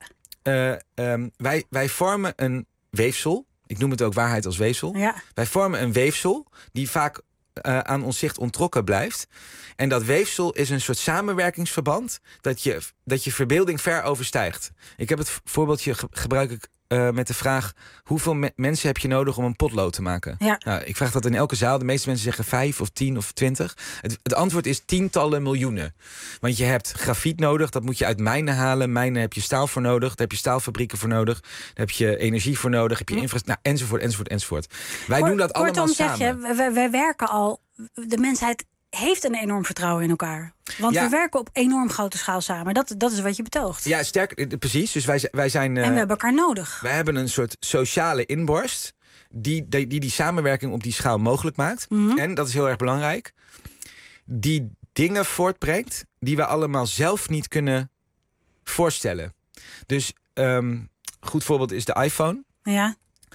Speaker 15: Wij vormen een weefsel. Ik noem het ook waarheid als weefsel.
Speaker 14: Ja.
Speaker 15: Wij vormen een weefsel die vaak aan ons zicht ontrokken blijft. En dat weefsel is een soort samenwerkingsverband dat je verbeelding ver overstijgt. Ik heb het voorbeeldje gebruik ik met de vraag: hoeveel mensen heb je nodig om een potlood te maken?
Speaker 14: Ja.
Speaker 15: Nou, ik vraag dat in elke zaal. De meeste mensen zeggen 5 of 10 of 20. Het antwoord is tientallen miljoenen. Want je hebt grafiet nodig, dat moet je uit mijnen halen. Mijnen heb je staal voor nodig, daar heb je staalfabrieken voor nodig. Daar heb je energie voor nodig, heb je infrastructuur, enzovoort. Wij doen dat allemaal samen.
Speaker 14: Zeg je, wij werken al, de mensheid heeft een enorm vertrouwen in elkaar. Want we werken op enorm grote schaal samen. Dat is wat je betoogt.
Speaker 15: Ja, sterk, precies. Dus wij zijn...
Speaker 14: en we hebben elkaar nodig.
Speaker 15: Wij hebben een soort sociale inborst die samenwerking op die schaal mogelijk maakt. En, dat is heel erg belangrijk, die dingen voortbrengt die we allemaal zelf niet kunnen voorstellen. Dus, goed voorbeeld is de iPhone.
Speaker 14: Ja.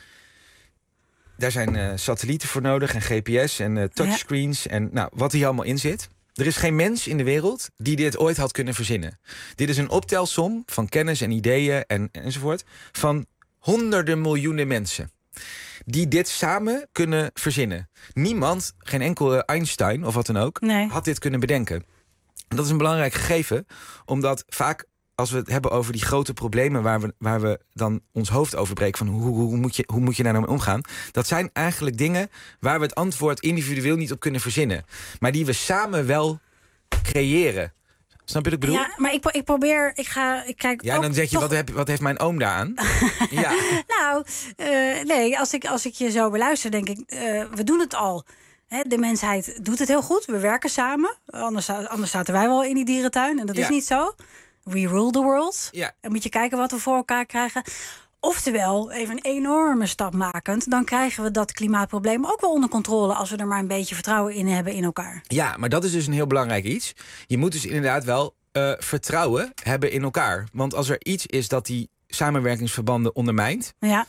Speaker 15: Daar zijn satellieten voor nodig en GPS en touchscreens en wat hier allemaal in zit. Er is geen mens in de wereld die dit ooit had kunnen verzinnen. Dit is een optelsom van kennis en ideeën enzovoort van honderden miljoenen mensen die dit samen kunnen verzinnen. Niemand, geen enkele Einstein of wat dan ook, had dit kunnen bedenken. En dat is een belangrijk gegeven, omdat vaak als we het hebben over die grote problemen waar we dan ons hoofd over breken, van hoe moet je daar nou mee omgaan? Dat zijn eigenlijk dingen waar we het antwoord individueel niet op kunnen verzinnen. Maar die we samen wel creëren. Snap je wat ik bedoel?
Speaker 14: Ja, maar ik kijk.
Speaker 15: Ja, dan zeg je, wat heeft mijn oom daaraan? Ja.
Speaker 14: Nou, nee, als ik je zo beluister, denk ik, we doen het al. De mensheid doet het heel goed. We werken samen. Anders zaten wij wel in die dierentuin. En dat is niet zo. We rule the world.
Speaker 15: Ja.
Speaker 14: En moet je kijken wat we voor elkaar krijgen. Oftewel, even een enorme stap makend, dan krijgen we dat klimaatprobleem ook wel onder controle als we er maar een beetje vertrouwen in hebben in elkaar.
Speaker 15: Ja, maar dat is dus een heel belangrijk iets. Je moet dus inderdaad wel vertrouwen hebben in elkaar. Want als er iets is dat die samenwerkingsverbanden ondermijnt,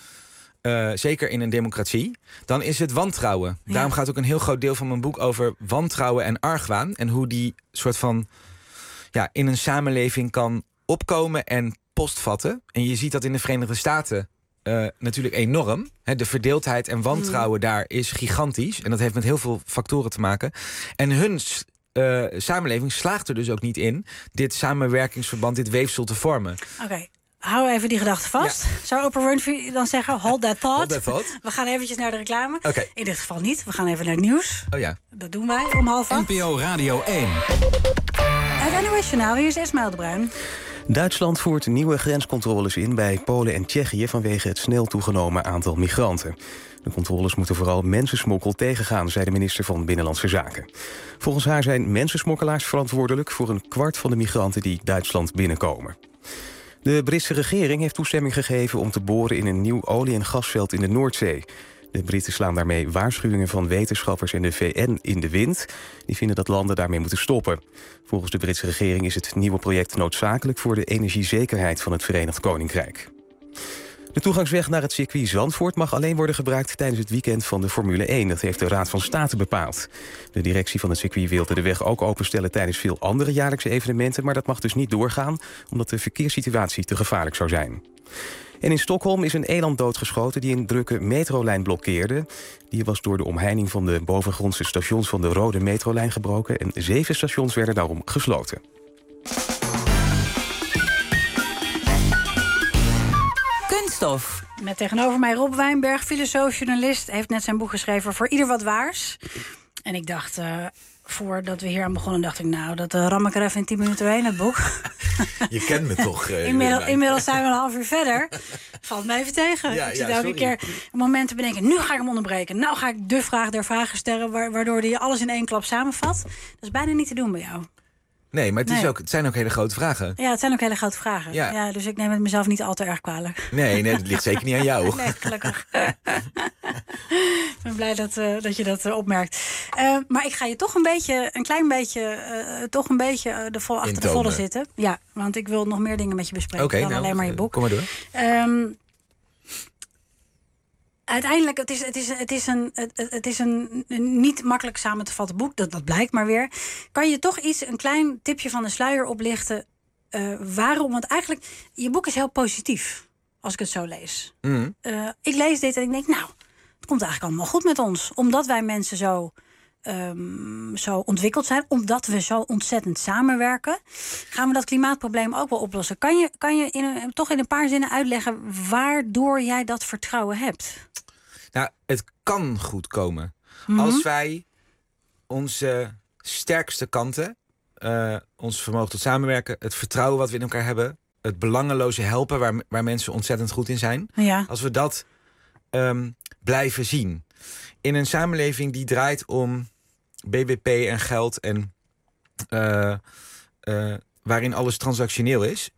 Speaker 15: zeker in een democratie, dan is het wantrouwen. Ja. Daarom gaat ook een heel groot deel van mijn boek over wantrouwen en argwaan. En hoe die soort van in een samenleving kan opkomen en postvatten. En je ziet dat in de Verenigde Staten natuurlijk enorm. De verdeeldheid en wantrouwen daar is gigantisch. En dat heeft met heel veel factoren te maken. En hun samenleving slaagt er dus ook niet in dit samenwerkingsverband, dit weefsel te vormen.
Speaker 14: Oké. Hou even die gedachte vast. Ja. Zou Oprah Winfrey dan zeggen, hold that thought.
Speaker 15: Hold that thought.
Speaker 14: We gaan eventjes naar de reclame.
Speaker 15: Okay.
Speaker 14: In dit geval niet. We gaan even naar het nieuws.
Speaker 15: Oh ja.
Speaker 14: Dat doen wij om 7:30.
Speaker 13: NPO Radio 1.
Speaker 14: Het NOS-journaal, hier is Esmaël de Bruin.
Speaker 17: Duitsland voert nieuwe grenscontroles in bij Polen en Tsjechië vanwege het snel toegenomen aantal migranten. De controles moeten vooral mensensmokkel tegengaan, zei de minister van Binnenlandse Zaken. Volgens haar zijn mensensmokkelaars verantwoordelijk voor 1/4 van de migranten die Duitsland binnenkomen. De Britse regering heeft toestemming gegeven om te boren in een nieuw olie- en gasveld in de Noordzee. De Britten slaan daarmee waarschuwingen van wetenschappers en de VN in de wind. Die vinden dat landen daarmee moeten stoppen. Volgens de Britse regering is het nieuwe project noodzakelijk voor de energiezekerheid van het Verenigd Koninkrijk. De toegangsweg naar het circuit Zandvoort mag alleen worden gebruikt tijdens het weekend van de Formule 1. Dat heeft de Raad van State bepaald. De directie van het circuit wilde de weg ook openstellen tijdens veel andere jaarlijkse evenementen, maar dat mag dus niet doorgaan, omdat de verkeerssituatie te gevaarlijk zou zijn. En in Stockholm is een eland doodgeschoten die een drukke metrolijn blokkeerde. Die was door de omheining van de bovengrondse stations van de Rode metrolijn gebroken en 7 stations werden daarom gesloten.
Speaker 14: Kunststof. Met tegenover mij Rob Wijnberg, filosoof, journalist. Heeft net zijn boek geschreven Voor Ieder Wat Waars. En ik dacht, voordat we hier aan begonnen, dacht ik, nou, dat ram ik er even in 10 minuten heen, het boek.
Speaker 15: Je kent me toch?
Speaker 14: Inmiddels zijn we een half uur verder. Valt me even tegen. Ik zit elke keer een moment te bedenken, nu ga ik hem onderbreken. Nou ga ik de vraag der vragen stellen, waardoor hij alles in één klap samenvat. Dat is bijna niet te doen bij jou.
Speaker 15: Nee, maar het zijn ook hele grote vragen.
Speaker 14: Ja, het zijn ook hele grote vragen. Ja, dus ik neem het mezelf niet al te erg kwalijk.
Speaker 15: Nee, dat ligt zeker niet aan jou.
Speaker 14: Nee, gelukkig. Ik ben blij dat je dat opmerkt. Maar ik ga je toch een klein beetje achter de volle zitten. Ja, want ik wil nog meer dingen met je bespreken dan alleen maar je boek.
Speaker 15: Kom maar door.
Speaker 14: Uiteindelijk, het is een niet makkelijk samen te vatten boek. Dat blijkt maar weer. Kan je toch een klein tipje van de sluier oplichten? Waarom? Want eigenlijk, je boek is heel positief. Als ik het zo lees. Ik lees dit en ik denk, nou, het komt eigenlijk allemaal goed met ons. Omdat wij mensen zo ontwikkeld zijn. Omdat we zo ontzettend samenwerken. Gaan we dat klimaatprobleem ook wel oplossen. Kan je toch in een paar zinnen uitleggen waardoor jij dat vertrouwen hebt?
Speaker 15: Nou, het kan goed komen. Als wij onze sterkste kanten, ons vermogen tot samenwerken, het vertrouwen wat we in elkaar hebben, het belangeloze helpen waar mensen ontzettend goed in zijn. Ja. Als we dat blijven zien. In een samenleving die draait om BBP en geld en waarin alles transactioneel is,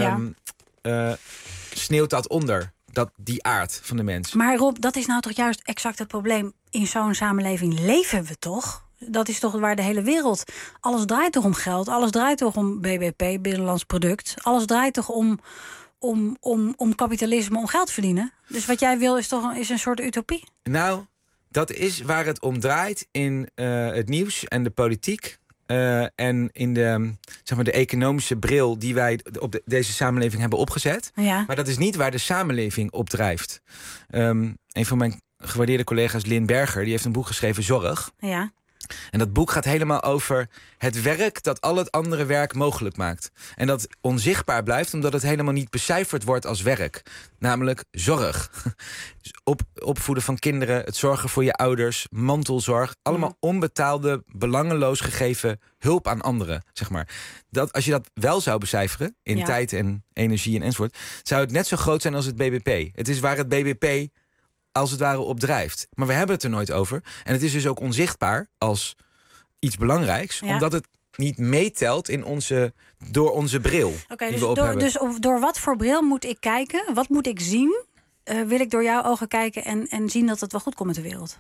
Speaker 15: sneeuwt dat onder. Die aard van de mens.
Speaker 14: Maar Rob, dat is nou toch juist exact het probleem. In zo'n samenleving leven we toch? Dat is toch waar de hele wereld... Alles draait toch om geld? Alles draait toch om BBP, binnenlands product? Alles draait toch om kapitalisme, om geld verdienen? Dus wat jij wil is een soort utopie?
Speaker 15: Nou, dat is waar het om draait in het nieuws en de politiek. En in de economische bril die wij op deze samenleving hebben opgezet. Ja. Maar dat is niet waar de samenleving op drijft. Een van mijn gewaardeerde collega's, Lynn Berger, die heeft een boek geschreven, Zorg.
Speaker 14: Ja.
Speaker 15: En dat boek gaat helemaal over het werk dat al het andere werk mogelijk maakt. En dat onzichtbaar blijft omdat het helemaal niet becijferd wordt als werk. Namelijk zorg. Opvoeden van kinderen, het zorgen voor je ouders, mantelzorg. Allemaal onbetaalde, belangeloos gegeven hulp aan anderen, zeg maar. Als je dat wel zou becijferen in tijd en energie en enzovoort, zou het net zo groot zijn als het BBP. Het is waar het BBP als het ware op drijft. Maar we hebben het er nooit over. En het is dus ook onzichtbaar als iets belangrijks. Ja. Omdat het niet meetelt door onze bril.
Speaker 14: Oké, dus door wat voor bril moet ik kijken? Wat moet ik zien? Wil ik door jouw ogen kijken en zien dat het wel goed komt met de wereld?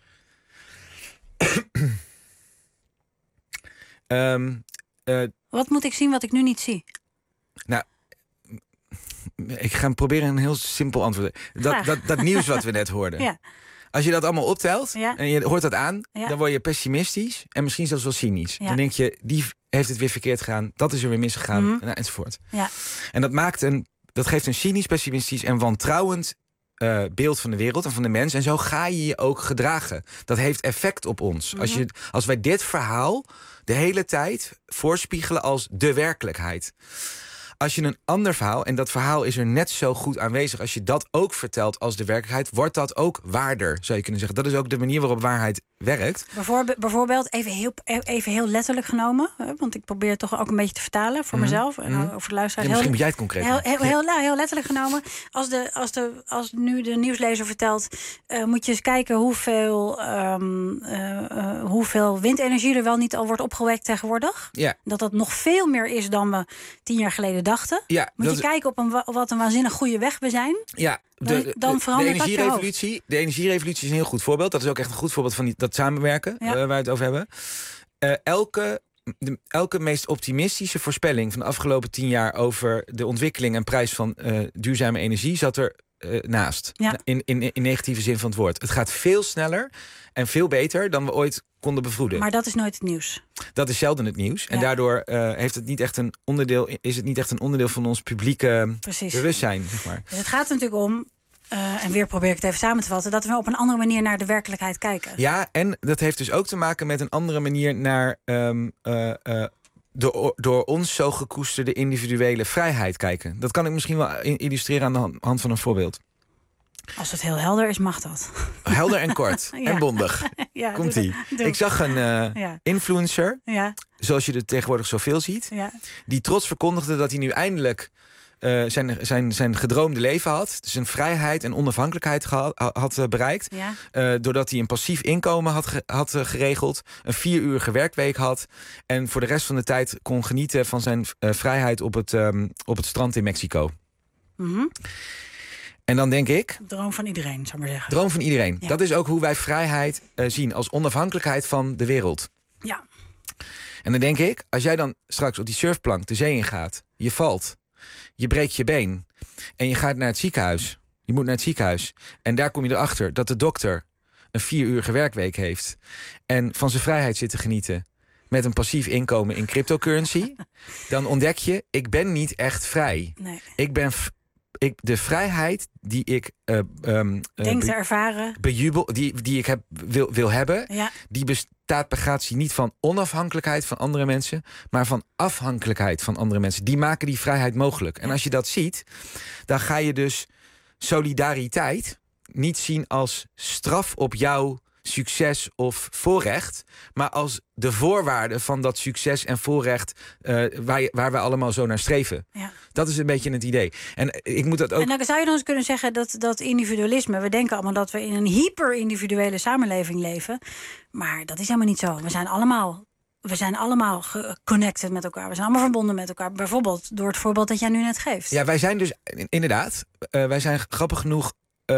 Speaker 14: Wat moet ik zien wat ik nu niet zie?
Speaker 15: Nou, ik ga proberen een heel simpel antwoord. Dat nieuws wat we net hoorden. Ja. Als je dat allemaal optelt en je hoort dat aan, dan word je pessimistisch en misschien zelfs wel cynisch. Ja. Dan denk je, die heeft het weer verkeerd gedaan, dat is er weer misgegaan, enzovoort. Ja. En dat geeft een cynisch, pessimistisch en wantrouwend beeld van de wereld en van de mens. En zo ga je je ook gedragen. Dat heeft effect op ons. Als wij dit verhaal de hele tijd voorspiegelen als de werkelijkheid. Als je een ander verhaal, en dat verhaal is er net zo goed aanwezig, als je dat ook vertelt als de werkelijkheid, wordt dat ook waarder, zou je kunnen zeggen. Dat is ook de manier waarop waarheid werkt.
Speaker 14: Bijvoorbeeld, even heel letterlijk genomen, want ik probeer het toch ook een beetje te vertalen voor mezelf en over de luisteraars.
Speaker 15: Misschien moet jij het concreet
Speaker 14: heel letterlijk genomen. Als nu de nieuwslezer vertelt, moet je eens kijken hoeveel windenergie er wel niet al wordt opgewekt tegenwoordig. Ja. Dat nog veel meer is dan we 10 jaar geleden dachten. Ja, moet je kijken op wat een waanzinnig goede weg we zijn. Ja, dan verandert dat je hoofd.
Speaker 15: De energierevolutie is een heel goed voorbeeld. Dat is ook echt een goed voorbeeld van dat samenwerken waar we het over hebben. Elke meest optimistische voorspelling van de afgelopen 10 jaar over de ontwikkeling en prijs van duurzame energie zat er naast. Ja. In negatieve zin van het woord. Het gaat veel sneller en veel beter dan we ooit konden bevroeden.
Speaker 14: Maar dat is nooit het nieuws. Dat
Speaker 15: is zelden het nieuws. Ja. En daardoor is het niet echt een onderdeel van ons publieke bewustzijn. Zeg maar.
Speaker 14: Dus het gaat er natuurlijk om, en weer probeer ik het even samen te vatten, dat we op een andere manier naar de werkelijkheid kijken.
Speaker 15: Ja, en dat heeft dus ook te maken met een andere manier naar door ons zo gekoesterde individuele vrijheid kijken. Dat kan ik misschien wel illustreren aan de hand van een voorbeeld.
Speaker 14: Als het heel helder is, mag dat.
Speaker 15: Helder en kort en bondig. Ja, komt-ie. Ik zag een influencer, zoals je er tegenwoordig zoveel ziet, die trots verkondigde dat hij nu eindelijk zijn gedroomde leven had. Dus een vrijheid en onafhankelijkheid had bereikt. Ja. Doordat hij een passief inkomen had geregeld. Een 4-uurige werkweek had. En voor de rest van de tijd kon genieten van zijn vrijheid op het strand in Mexico. Mm-hmm. En dan denk ik,
Speaker 14: droom van iedereen, zou ik maar zeggen.
Speaker 15: Droom van iedereen. Ja. Dat is ook hoe wij vrijheid zien. Als onafhankelijkheid van de wereld. Ja. En dan denk ik, als jij dan straks op die surfplank de zee ingaat. Je valt. Je breekt je been. En je gaat naar het ziekenhuis. Je moet naar het ziekenhuis. En daar kom je erachter dat de dokter een 4-uurige werkweek heeft. En van zijn vrijheid zit te genieten. Met een passief inkomen in cryptocurrency. Dan ontdek je, ik ben niet echt vrij. Nee. De vrijheid die ik
Speaker 14: denk te ervaren,
Speaker 15: bejubel, die ik wil hebben, die bestaat per gratie niet van onafhankelijkheid van andere mensen, maar van afhankelijkheid van andere mensen. Die maken die vrijheid mogelijk. En als je dat ziet, dan ga je dus solidariteit niet zien als straf op jouw succes of voorrecht, maar als de voorwaarde van dat succes en voorrecht waar we allemaal zo naar streven. Ja. Dat is een beetje het idee. En ik moet dat ook.
Speaker 14: En dan zou je dan eens kunnen zeggen dat individualisme, we denken allemaal dat we in een hyper-individuele samenleving leven, maar dat is helemaal niet zo. We zijn allemaal connected met elkaar. We zijn allemaal verbonden met elkaar. Bijvoorbeeld door het voorbeeld dat jij nu net geeft.
Speaker 15: Ja, wij zijn dus inderdaad, wij zijn grappig genoeg.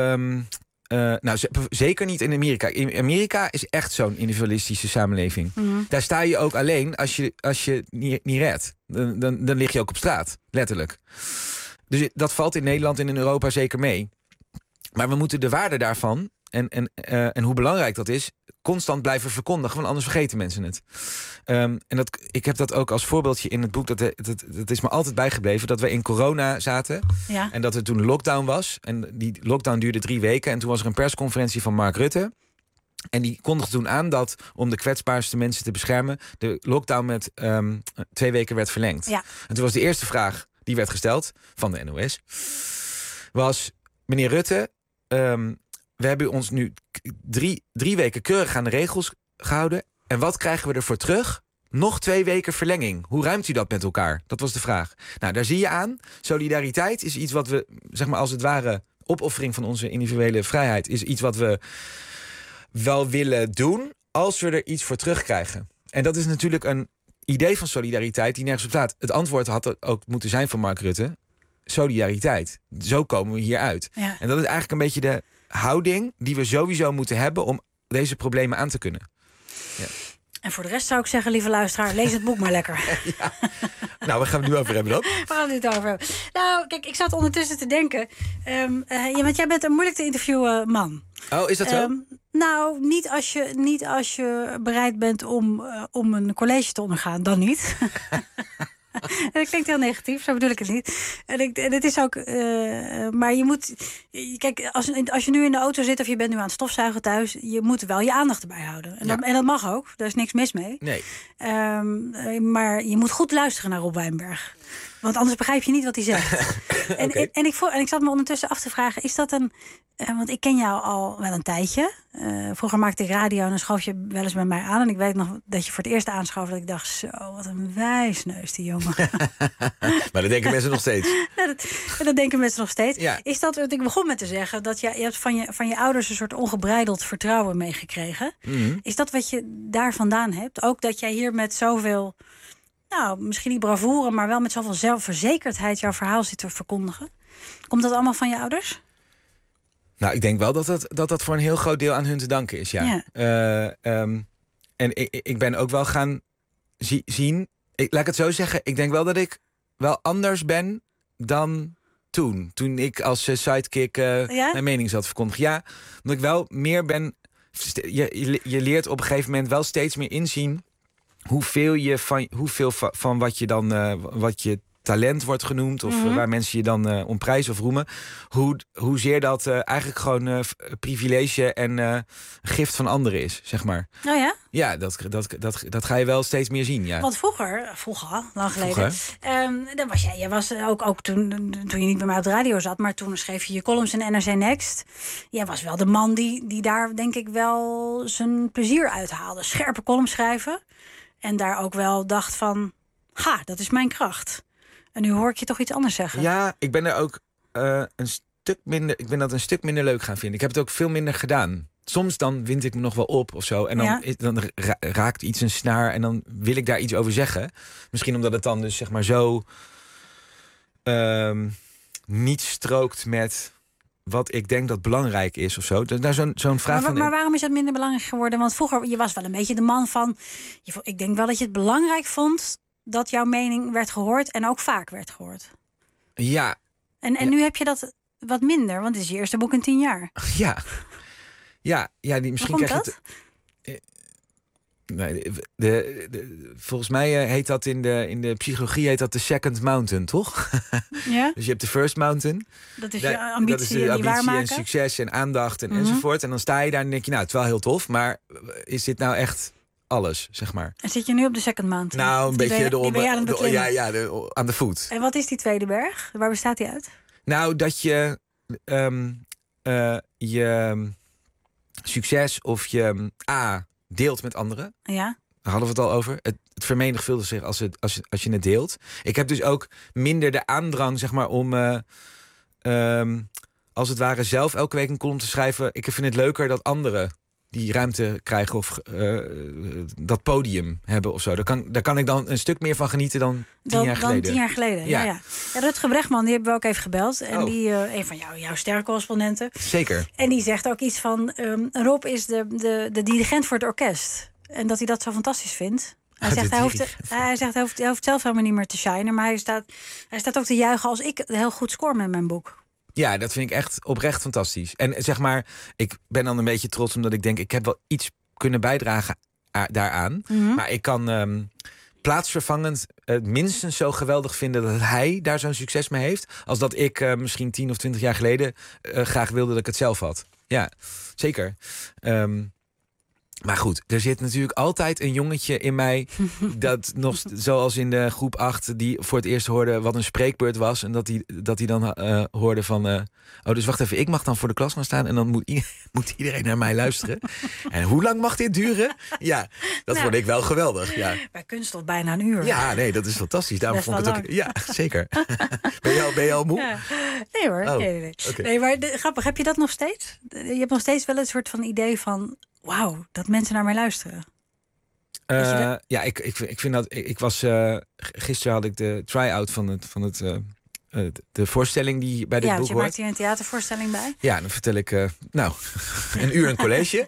Speaker 15: Zeker niet in Amerika. In Amerika is echt zo'n individualistische samenleving. Mm-hmm. Daar sta je ook alleen als je niet redt. Dan lig je ook op straat, letterlijk. Dus dat valt in Nederland en in Europa zeker mee. Maar we moeten de waarde daarvan en hoe belangrijk dat is, constant blijven verkondigen, want anders vergeten mensen het. Ik heb dat ook als voorbeeldje in het boek. Dat is me altijd bijgebleven. Dat we in corona zaten. Ja. En dat er toen lockdown was. En die lockdown duurde 3 weken. En toen was er een persconferentie van Mark Rutte. En die kondigde toen aan dat om de kwetsbaarste mensen te beschermen... de lockdown met 2 weken werd verlengd.
Speaker 14: Ja.
Speaker 15: En toen was de eerste vraag die werd gesteld van de NOS... was, meneer Rutte, we hebben ons nu 3 weken keurig aan de regels gehouden... en wat krijgen we ervoor terug? Nog 2 weken verlenging. Hoe ruimt u dat met elkaar? Dat was de vraag. Nou, daar zie je aan. Solidariteit is iets wat we, zeg maar als het ware... opoffering van onze individuele vrijheid... is iets wat we wel willen doen... als we er iets voor terugkrijgen. En dat is natuurlijk een idee van solidariteit... die nergens op staat. Het antwoord had ook moeten zijn van Mark Rutte... solidariteit. Zo komen we hieruit.
Speaker 14: Ja.
Speaker 15: En dat is eigenlijk een beetje de houding... die we sowieso moeten hebben... om deze problemen aan te kunnen. Ja.
Speaker 14: En voor de rest zou ik zeggen, lieve luisteraar... lees het boek maar lekker.
Speaker 15: Ja. Nou, waar gaan we het nu over hebben dan?
Speaker 14: We gaan het over hebben. Nou, kijk, ik zat ondertussen te denken... want jij bent een moeilijk te interviewen man.
Speaker 15: Oh, is dat zo?
Speaker 14: Nou, niet als je bereid bent om een college te ondergaan. Dan niet. En dat klinkt heel negatief, zo bedoel ik het niet. En het is ook... maar je moet... Kijk, als je nu in de auto zit of je bent nu aan het stofzuigen thuis... je moet wel je aandacht erbij houden. En dat mag ook, daar is niks mis mee.
Speaker 15: Nee.
Speaker 14: Maar je moet goed luisteren naar Rob Wijnberg. Want anders begrijp je niet wat hij zegt.
Speaker 15: Okay.
Speaker 14: En ik zat me ondertussen af te vragen... is dat een... want ik ken jou al wel een tijdje. Vroeger maakte ik radio en dan schoof je wel eens met mij aan. En ik weet nog dat je voor het eerst aanschoof... dat ik dacht, zo, wat een wijsneus die jongen.
Speaker 15: Maar dat denken mensen nog steeds.
Speaker 14: Dat denken mensen nog steeds.
Speaker 15: Ja.
Speaker 14: Is dat wat ik begon met te zeggen... dat je hebt van je ouders een soort ongebreideld vertrouwen meegekregen.
Speaker 15: Mm-hmm.
Speaker 14: Is dat wat je daar vandaan hebt? Ook dat jij hier met zoveel... nou, misschien niet bravoure... maar wel met zoveel zelfverzekerdheid jouw verhaal zit te verkondigen. Komt dat allemaal van je ouders?
Speaker 15: Nou, ik denk wel dat voor een heel groot deel aan hun te danken is, ja. En ik ben ook wel gaan zien... laat ik het zo zeggen, ik denk wel dat ik wel anders ben dan toen. Toen ik als sidekick mijn mening zat verkondigen. Ja, omdat ik wel meer ben... Je leert op een gegeven moment wel steeds meer inzien... hoeveel van wat je dan... wat je talent wordt genoemd... of waar mensen je dan om prijzen of roemen... hoezeer dat eigenlijk gewoon privilege en gift van anderen is, zeg maar.
Speaker 14: Oh ja?
Speaker 15: Ja, dat ga je wel steeds meer zien, ja.
Speaker 14: Want vroeger lang geleden... dan was jij was ook toen je niet bij mij op de radio zat... maar toen schreef je columns in NRC Next. Jij was wel de man die daar denk ik wel zijn plezier uithaalde. Scherpe columns schrijven. En daar ook wel dacht van... dat is mijn kracht. En nu hoor ik je toch iets anders zeggen. Ja,
Speaker 15: ik ben er ook een stuk minder leuk gaan vinden. Ik heb het ook veel minder gedaan. Soms dan wind ik me nog wel op of zo. En dan raakt iets een snaar en dan wil ik daar iets over zeggen. Misschien omdat het dan dus zeg maar zo... niet strookt met wat ik denk dat belangrijk is of zo. Daar zo'n vraag
Speaker 14: maar waarom is dat minder belangrijk geworden? Want vroeger, je was wel een beetje de man van... Ik denk wel dat je het belangrijk vond... dat jouw mening werd gehoord en ook vaak werd gehoord.
Speaker 15: Ja.
Speaker 14: En nu heb je dat wat minder, want het is je eerste boek in 10 jaar.
Speaker 15: Ja, misschien krijg je volgens mij heet dat in de psychologie heet dat de second mountain, toch?
Speaker 14: Ja.
Speaker 15: Dus je hebt de first mountain.
Speaker 14: Dat is je ambitie, dat is de ambitie
Speaker 15: en succes en aandacht enzovoort. En dan sta je daar en denk je, nou, het is wel heel tof, maar is dit nou echt alles, zeg maar?
Speaker 14: En zit je nu op de second mountain?
Speaker 15: Nou, een beetje aan de voet.
Speaker 14: En wat is die tweede berg? Waar bestaat die uit?
Speaker 15: Nou, dat je je succes of je deelt met anderen.
Speaker 14: Ja.
Speaker 15: Daar hadden we het al over. Het vermenigvuldigt zich als je het deelt. Ik heb dus ook minder de aandrang, zeg maar, om als het ware zelf elke week een column te schrijven. Ik vind het leuker dat anderen die ruimte krijgen of dat podium hebben of zo. Daar kan ik dan een stuk meer van genieten dan 10 jaar geleden.
Speaker 14: Dan 10 jaar geleden, ja. Rutger Bregman, die hebben we ook even gebeld. En die, een van jouw sterrencorrespondenten.
Speaker 15: Zeker.
Speaker 14: En die zegt ook iets van... Rob is de dirigent voor het orkest. En dat hij dat zo fantastisch vindt. Hij hoeft zelf helemaal niet meer te shinen. Maar hij staat ook te juichen als ik heel goed score met mijn boek.
Speaker 15: Ja, dat vind ik echt oprecht fantastisch. En zeg maar, ik ben dan een beetje trots omdat ik denk... ik heb wel iets kunnen bijdragen daaraan. Mm-hmm. Maar ik kan plaatsvervangend minstens zo geweldig vinden... dat hij daar zo'n succes mee heeft... als dat ik misschien 10 of 20 jaar geleden graag wilde dat ik het zelf had. Ja, zeker. Maar goed, er zit natuurlijk altijd een jongetje in mij... dat nog, zoals in de groep 8... die voor het eerst hoorde wat een spreekbeurt was... en dat hij dan hoorde van... dus wacht even, ik mag dan voor de klas gaan staan... en dan moet iedereen naar mij luisteren. En hoe lang mag dit duren? Ja, dat vond ik wel geweldig. Ja.
Speaker 14: Bij kunststof bijna een uur.
Speaker 15: Ja, nee, dat is fantastisch. Daarom vond ik het ook... Ja, zeker. Ben je al moe?
Speaker 14: Ja. Nee hoor, nee. Okay. Nee, maar grappig, heb je dat nog steeds? Je hebt nog steeds wel een soort van idee van... wauw, dat mensen naar mij luisteren.
Speaker 15: Ja, ik vind dat... Ik was... gisteren had ik de try-out van de voorstelling die bij dit boek hoort.
Speaker 14: Ja, je maakt hier een theatervoorstelling bij.
Speaker 15: Ja, dan vertel ik... een uur een college.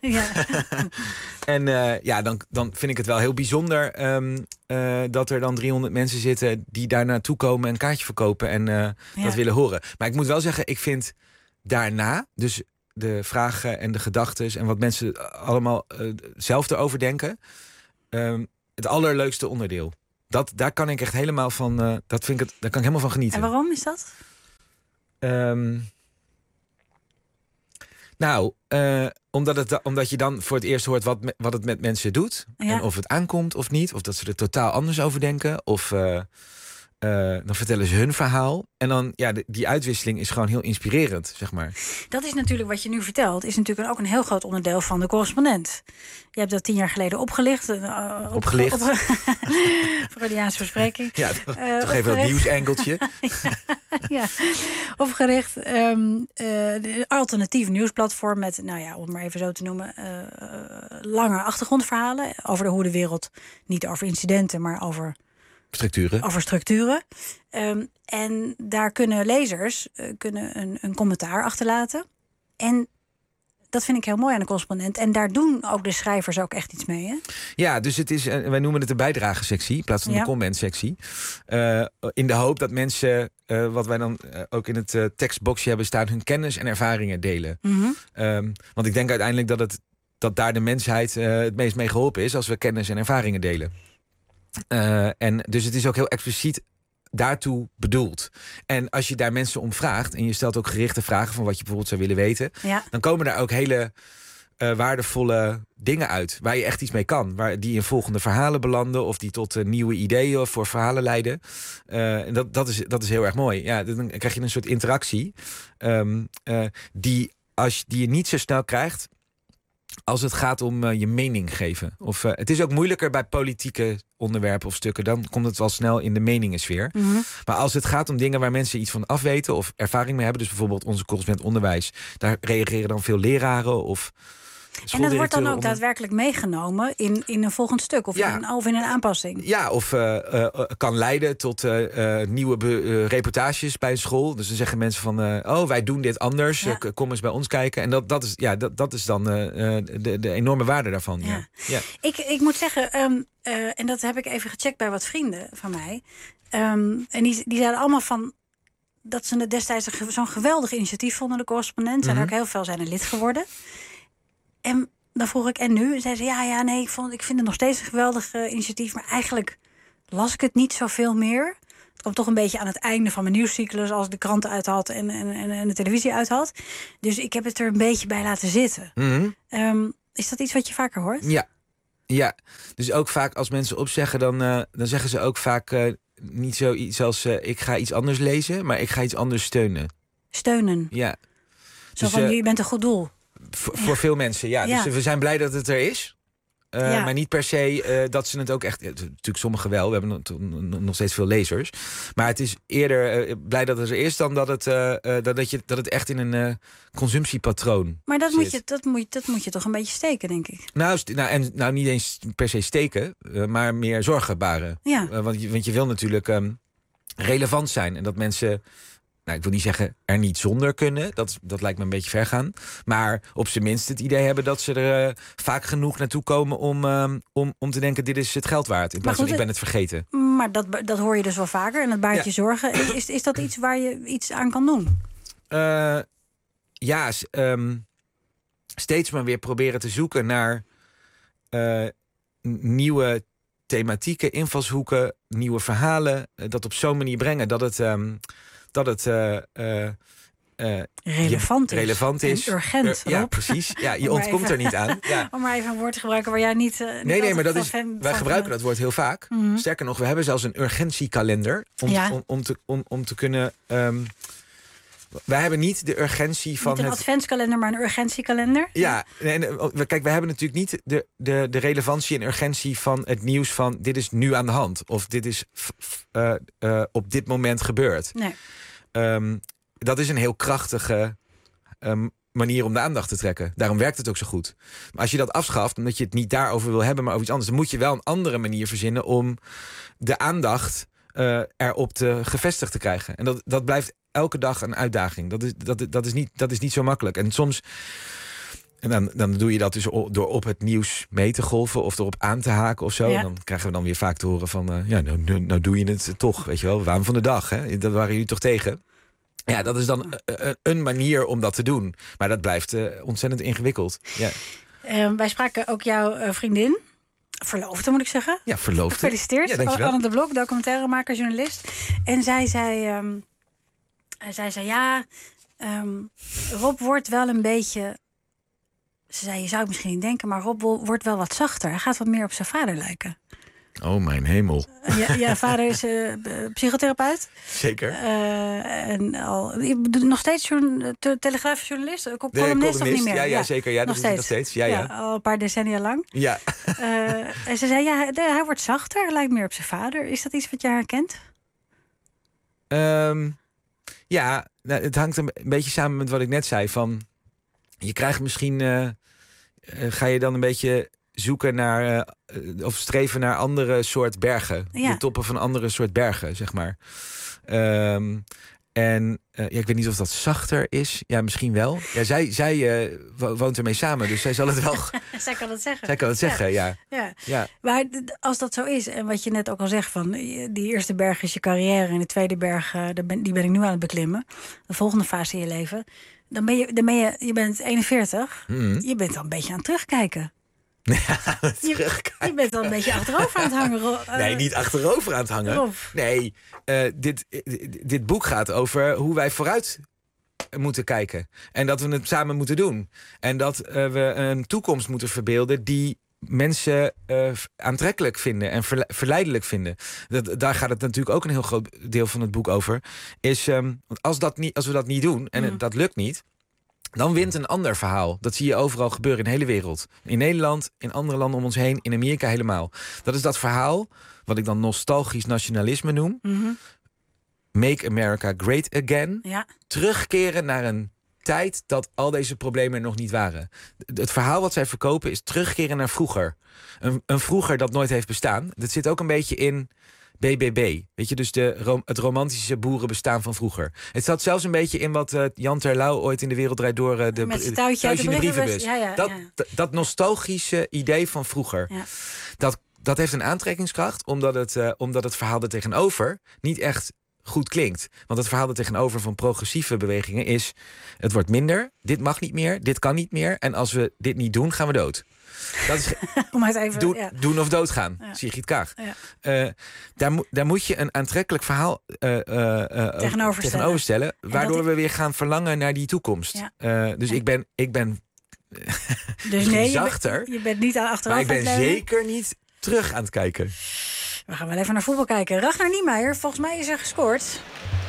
Speaker 15: En dan vind ik het wel heel bijzonder... dat er dan 300 mensen zitten... die daar naartoe komen, een kaartje verkopen... en dat willen horen. Maar ik moet wel zeggen, ik vind daarna... dus de vragen en de gedachtes... en wat mensen allemaal zelf erover denken... het allerleukste onderdeel. Daar kan ik echt helemaal van... daar kan ik helemaal van genieten.
Speaker 14: En waarom is dat?
Speaker 15: Omdat je dan voor het eerst hoort wat het met mensen doet. Ja. En of het aankomt of niet. Of dat ze er totaal anders over denken. Of dan vertellen ze hun verhaal. En dan, die uitwisseling is gewoon heel inspirerend, zeg maar.
Speaker 14: Dat is natuurlijk wat je nu vertelt. Is natuurlijk ook een heel groot onderdeel van de correspondent. Je hebt dat 10 jaar geleden opgelicht.
Speaker 15: Opgelicht.
Speaker 14: Freudiaanse verspreking.
Speaker 15: Ja, toch even een nieuwsengeltje.
Speaker 14: Ja, opgericht. De alternatief nieuwsplatform met, om het maar even zo te noemen... lange achtergrondverhalen over hoe de wereld... niet over incidenten, maar over structuren. En daar kunnen lezers een commentaar achterlaten. En dat vind ik heel mooi aan de correspondent. En daar doen ook de schrijvers ook echt iets mee, hè? Ja,
Speaker 15: dus het is, wij noemen het de bijdragesectie... in plaats van de commentsectie. In de hoop dat mensen, wat wij dan ook in het tekstboxje hebben staan... hun kennis en ervaringen delen. Mm-hmm. Want ik denk uiteindelijk dat daar de mensheid het meest mee geholpen is... als we kennis en ervaringen delen. En dus het is ook heel expliciet daartoe bedoeld. En als je daar mensen om vraagt... en je stelt ook gerichte vragen van wat je bijvoorbeeld zou willen weten... dan komen daar ook hele waardevolle dingen uit... waar je echt iets mee kan. Die in volgende verhalen belanden... of die tot nieuwe ideeën voor verhalen leiden. En dat is heel erg mooi. Ja, dan krijg je een soort interactie... die je niet zo snel krijgt... als het gaat om je mening geven. Of het is ook moeilijker bij politieke onderwerpen of stukken. Dan komt het wel snel in de meningensfeer. Mm-hmm. Maar als het gaat om dingen waar mensen iets van afweten... of ervaring mee hebben, dus bijvoorbeeld onze correspondent onderwijs... daar reageren dan veel leraren of...
Speaker 14: En dat wordt dan ook daadwerkelijk meegenomen in een volgend stuk of in een aanpassing?
Speaker 15: Ja, of kan leiden tot nieuwe reportages bij een school. Dus dan zeggen mensen van, wij doen dit anders, kom eens bij ons kijken. En dat is dan de enorme waarde daarvan. Ja. Ja.
Speaker 14: Ik moet zeggen, en dat heb ik even gecheckt bij wat vrienden van mij. En die zeiden allemaal van... dat ze het destijds zo'n geweldig initiatief vonden, de correspondent. En ook heel veel zijn er lid geworden. En dan vroeg ik, en nu? En zei ze, ik vind het nog steeds een geweldig initiatief... maar eigenlijk las ik het niet zoveel meer. Het kwam toch een beetje aan het einde van mijn nieuwscyclus... als ik de kranten uit had en de televisie uit had. Dus ik heb het er een beetje bij laten zitten. Mm-hmm. Is dat iets wat je vaker hoort?
Speaker 15: Ja. Dus ook vaak als mensen opzeggen... dan zeggen ze ook vaak niet zoiets als... ik ga iets anders lezen, maar ik ga iets anders steunen.
Speaker 14: Steunen?
Speaker 15: Ja.
Speaker 14: Zo van, je bent een goed doel.
Speaker 15: Voor veel mensen, ja. Dus we zijn blij dat het er is. Maar niet per se dat ze het ook echt... Natuurlijk sommigen wel, we hebben nog steeds veel lezers. Maar het is eerder blij dat het er is... dan dat het echt in een consumptiepatroon
Speaker 14: Maar dat
Speaker 15: zit.
Speaker 14: moet je toch een beetje steken, denk ik?
Speaker 15: Nou, niet eens per se steken, maar meer zorgen baren.
Speaker 14: Ja.
Speaker 15: Want je wil natuurlijk relevant zijn. En dat mensen... Nou, ik wil niet zeggen er niet zonder kunnen. Dat lijkt me een beetje ver gaan. Maar op zijn minst het idee hebben dat ze er vaak genoeg naartoe komen... om te denken, dit is het geld waard. In plaats van, ik ben het vergeten.
Speaker 14: Maar dat hoor je dus wel vaker. En dat baart je zorgen. Is dat iets waar je iets aan kan doen?
Speaker 15: Steeds maar weer proberen te zoeken naar nieuwe thematieken, invalshoeken, nieuwe verhalen. Dat op zo'n manier brengen dat het
Speaker 14: relevant is. En urgent.
Speaker 15: Ja, precies. Ja, je ontkomt er niet aan. Ja.
Speaker 14: Om maar even een woord te gebruiken waar jij niet...
Speaker 15: Nee, maar wij gebruiken dat woord heel vaak. Mm-hmm. Sterker nog, we hebben zelfs een urgentiekalender. Om te kunnen... wij hebben niet de urgentie van...
Speaker 14: Niet een adventskalender, maar een urgentiekalender?
Speaker 15: Ja, kijk, we hebben natuurlijk niet de relevantie en urgentie van het nieuws van... dit is nu aan de hand. Of dit is op dit moment gebeurd. Nee. Dat is een heel krachtige manier om de aandacht te trekken. Daarom werkt het ook zo goed. Maar als je dat afschaft, omdat je het niet daarover wil hebben... maar over iets anders, dan moet je wel een andere manier verzinnen... om de aandacht erop gevestigd te krijgen. En dat blijft elke dag een uitdaging. Dat is niet zo makkelijk. En soms... En dan doe je dat dus door op het nieuws mee te golven... of erop aan te haken of zo. Ja. En dan krijgen we dan weer vaak te horen van... nou doe je het toch, weet je wel. Waan van de dag, hè? Dat waren jullie toch tegen? Ja, dat is dan een manier om dat te doen. Maar dat blijft ontzettend ingewikkeld. Ja.
Speaker 14: Wij spraken ook jouw vriendin... Verloofde, moet ik zeggen.
Speaker 15: Ja, verloofde.
Speaker 14: Gefeliciteerd. Ja, Anne de Blok, documentairemaker, journalist. En zij zei... Rob wordt wel een beetje... Ze zei, je zou het misschien niet denken... maar Rob wordt wel wat zachter. Hij gaat wat meer op zijn vader lijken.
Speaker 15: Oh, mijn hemel.
Speaker 14: Ja, vader is psychotherapeut.
Speaker 15: Zeker.
Speaker 14: En nog steeds telegraafjournalist? Columnist of niet meer?
Speaker 15: Ja, zeker. Ja, dat is nog steeds. Ja,
Speaker 14: al een paar decennia lang.
Speaker 15: Ja.
Speaker 14: En ze zei, hij wordt zachter. Hij lijkt meer op zijn vader. Is dat iets wat je herkent?
Speaker 15: Ja, het hangt een beetje samen met wat ik net zei. Van, je krijgt misschien... ga je dan een beetje zoeken naar... of streven naar andere soort bergen. Ja. De toppen van andere soort bergen, zeg maar. Ik weet niet of dat zachter is. Ja, misschien wel. Ja, zij woont ermee samen, dus zij zal het wel...
Speaker 14: Zij kan het zeggen.
Speaker 15: Zij kan het zeggen, ja.
Speaker 14: Maar als dat zo is, en wat je net ook al zegt... van die eerste berg is je carrière... en de tweede berg, die ben ik nu aan het beklimmen. De volgende fase in je leven... Dan ben je bent 41. Je bent al een beetje aan het terugkijken. Je bent al een beetje achterover aan het hangen.
Speaker 15: Nee, niet achterover aan het hangen.
Speaker 14: Rob.
Speaker 15: Nee, dit boek gaat over hoe wij vooruit moeten kijken. En dat we het samen moeten doen. En dat we een toekomst moeten verbeelden die mensen aantrekkelijk vinden en verleidelijk vinden. Daar gaat het natuurlijk ook een heel groot deel van het boek over. Is als we dat niet doen, en dat lukt niet... dan wint een ander verhaal. Dat zie je overal gebeuren in de hele wereld. In Nederland, in andere landen om ons heen, in Amerika helemaal. Dat is dat verhaal, wat ik dan nostalgisch nationalisme noem. Mm-hmm. Make America Great Again. Ja. Terugkeren naar een tijd dat al deze problemen er nog niet waren. Het verhaal wat zij verkopen is terugkeren naar vroeger. Een vroeger dat nooit heeft bestaan. Dat zit ook een beetje in... BBB, weet je, dus het romantische boerenbestaan van vroeger. Het zat zelfs een beetje in wat Jan Terlouw ooit in De Wereld Draait Door...
Speaker 14: met zijn touwtje uit de brievenbus.
Speaker 15: Dat nostalgische idee van vroeger. Ja. Dat heeft een aantrekkingskracht, omdat het verhaal er tegenover niet echt goed klinkt. Want het verhaal er tegenover van progressieve bewegingen is... het wordt minder, dit mag niet meer, dit kan niet meer... en als we dit niet doen, gaan we dood. Dat is doen of doodgaan, Sigrid Kaag. Ja. Daar moet je een aantrekkelijk verhaal tegenover stellen... waardoor we weer gaan verlangen naar die toekomst. Ja. Dus ik ben
Speaker 14: dus nee,
Speaker 15: zachter.
Speaker 14: Je bent niet aan achterover.
Speaker 15: Maar ik ben zeker niet terug aan het kijken.
Speaker 14: We gaan wel even naar voetbal kijken. Ragnar Niemeyer, volgens mij is er gescoord.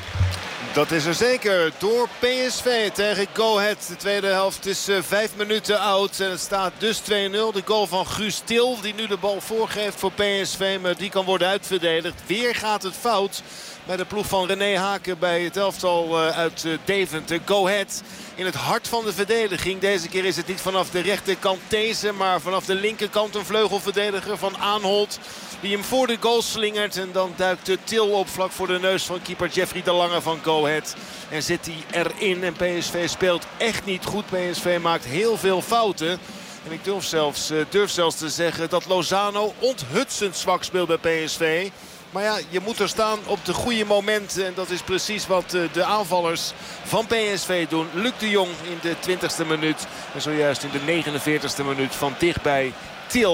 Speaker 16: Dat is er zeker door PSV tegen Go Ahead. De tweede helft is 5 minuten oud en het staat dus 2-0. De goal van Guus Til die nu de bal voorgeeft voor PSV. Maar die kan worden uitverdedigd. Weer gaat het fout bij de ploeg van René Haken bij het elftal uit Deventer. Go Ahead in het hart van de verdediging. Deze keer is het niet vanaf de rechterkant These, maar vanaf de linkerkant een vleugelverdediger van Aanholt. Die hem voor de goal slingert. En dan duikt de Til op vlak voor de neus van keeper Jeffrey de Lange van Go Ahead. En zit hij erin. En PSV speelt echt niet goed. PSV maakt heel veel fouten. En ik durf zelfs te zeggen dat Lozano onthutsend zwak speelt bij PSV. Maar ja, je moet er staan op de goede momenten. En dat is precies wat de aanvallers van PSV doen. Luc de Jong in de 20e minuut. En zojuist in de 49e minuut van dichtbij Til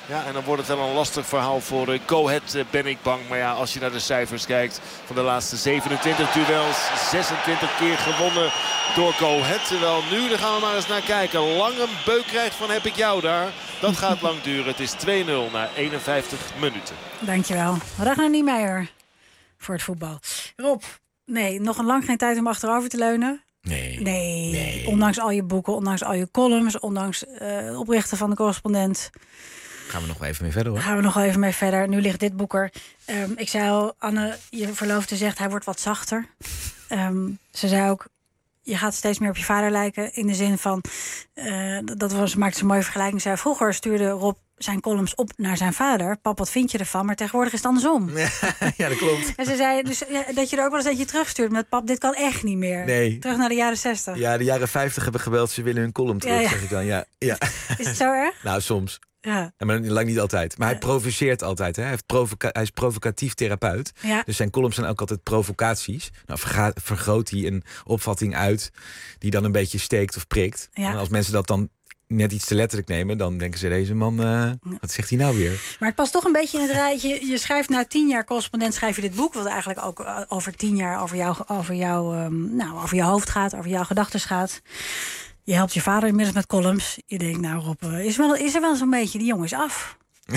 Speaker 16: Ja, en dan wordt het wel een lastig verhaal voor Go Ahead, ben ik bang. Maar ja, als je naar de cijfers kijkt van de laatste 27 duels, 26 keer gewonnen door Go Ahead. Terwijl nu, daar gaan we maar eens naar kijken. Lang een beuk krijgt van heb ik jou daar. Dat gaat lang duren. Het is 2-0 na 51 minuten.
Speaker 14: Dankjewel. Ragnar Niemeyer voor het voetbal. Rob, nee, nog een lang geen tijd om achterover te leunen. Nee. Ondanks al je boeken, ondanks al je columns, ondanks het oprichten van de Correspondent.
Speaker 15: Gaan we nog wel even mee verder, hoor.
Speaker 14: Gaan we nog wel even mee verder. Nu ligt dit boek er. Ik zei al, Anne, je verloofde zegt hij wordt wat zachter. Ze zei ook, je gaat steeds meer op je vader lijken. In de zin van, maakte ze een mooie vergelijking. Ze zei, vroeger stuurde Rob zijn columns op naar zijn vader. Pap, wat vind je ervan? Maar tegenwoordig is het andersom.
Speaker 15: Ja, dat klopt.
Speaker 14: En ze zei dus, dat je er ook wel eens eentje terugstuurt met pap, dit kan echt niet meer.
Speaker 15: Nee.
Speaker 14: Terug naar de jaren 60.
Speaker 15: Ja, de jaren 50 hebben gebeld, ze willen hun column terug, zeg ik dan. Ja.
Speaker 14: Is het zo erg?
Speaker 15: Nou, soms.
Speaker 14: Ja.
Speaker 15: Maar lang niet altijd. Maar hij provoceert altijd. Hè? Hij is provocatief therapeut.
Speaker 14: Ja.
Speaker 15: Dus zijn columns zijn ook altijd provocaties. Nou, vergroot hij een opvatting uit die dan een beetje steekt of prikt.
Speaker 14: Ja.
Speaker 15: En als mensen dat dan net iets te letterlijk nemen, dan denken ze, deze man, wat zegt hij nou weer?
Speaker 14: Maar het past toch een beetje in het rijtje. Je schrijft na 10 jaar Correspondent, schrijf je dit boek, wat eigenlijk ook over 10 jaar over jouw hoofd gaat, over jouw gedachten gaat. Je helpt je vader inmiddels met columns. Je denkt, nou Rob, is er wel zo'n beetje, die jongen is af.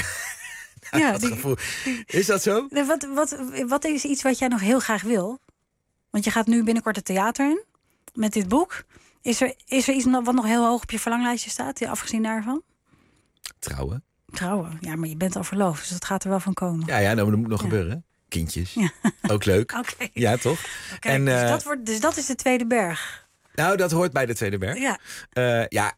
Speaker 15: Gevoel. Is dat zo?
Speaker 14: Wat is iets wat jij nog heel graag wil? Want je gaat nu binnenkort het theater in, met dit boek. Is er iets wat nog heel hoog op je verlanglijstje staat, afgezien daarvan? Trouwen, ja, maar je bent al verloofd, dus dat gaat er wel van komen.
Speaker 15: Ja, nou, dat moet nog gebeuren. Kindjes, ook leuk.
Speaker 14: Okay.
Speaker 15: Ja, toch?
Speaker 14: Okay, en, dus dat is de tweede berg.
Speaker 15: Nou, dat hoort bij de tweede berg.
Speaker 14: Ja.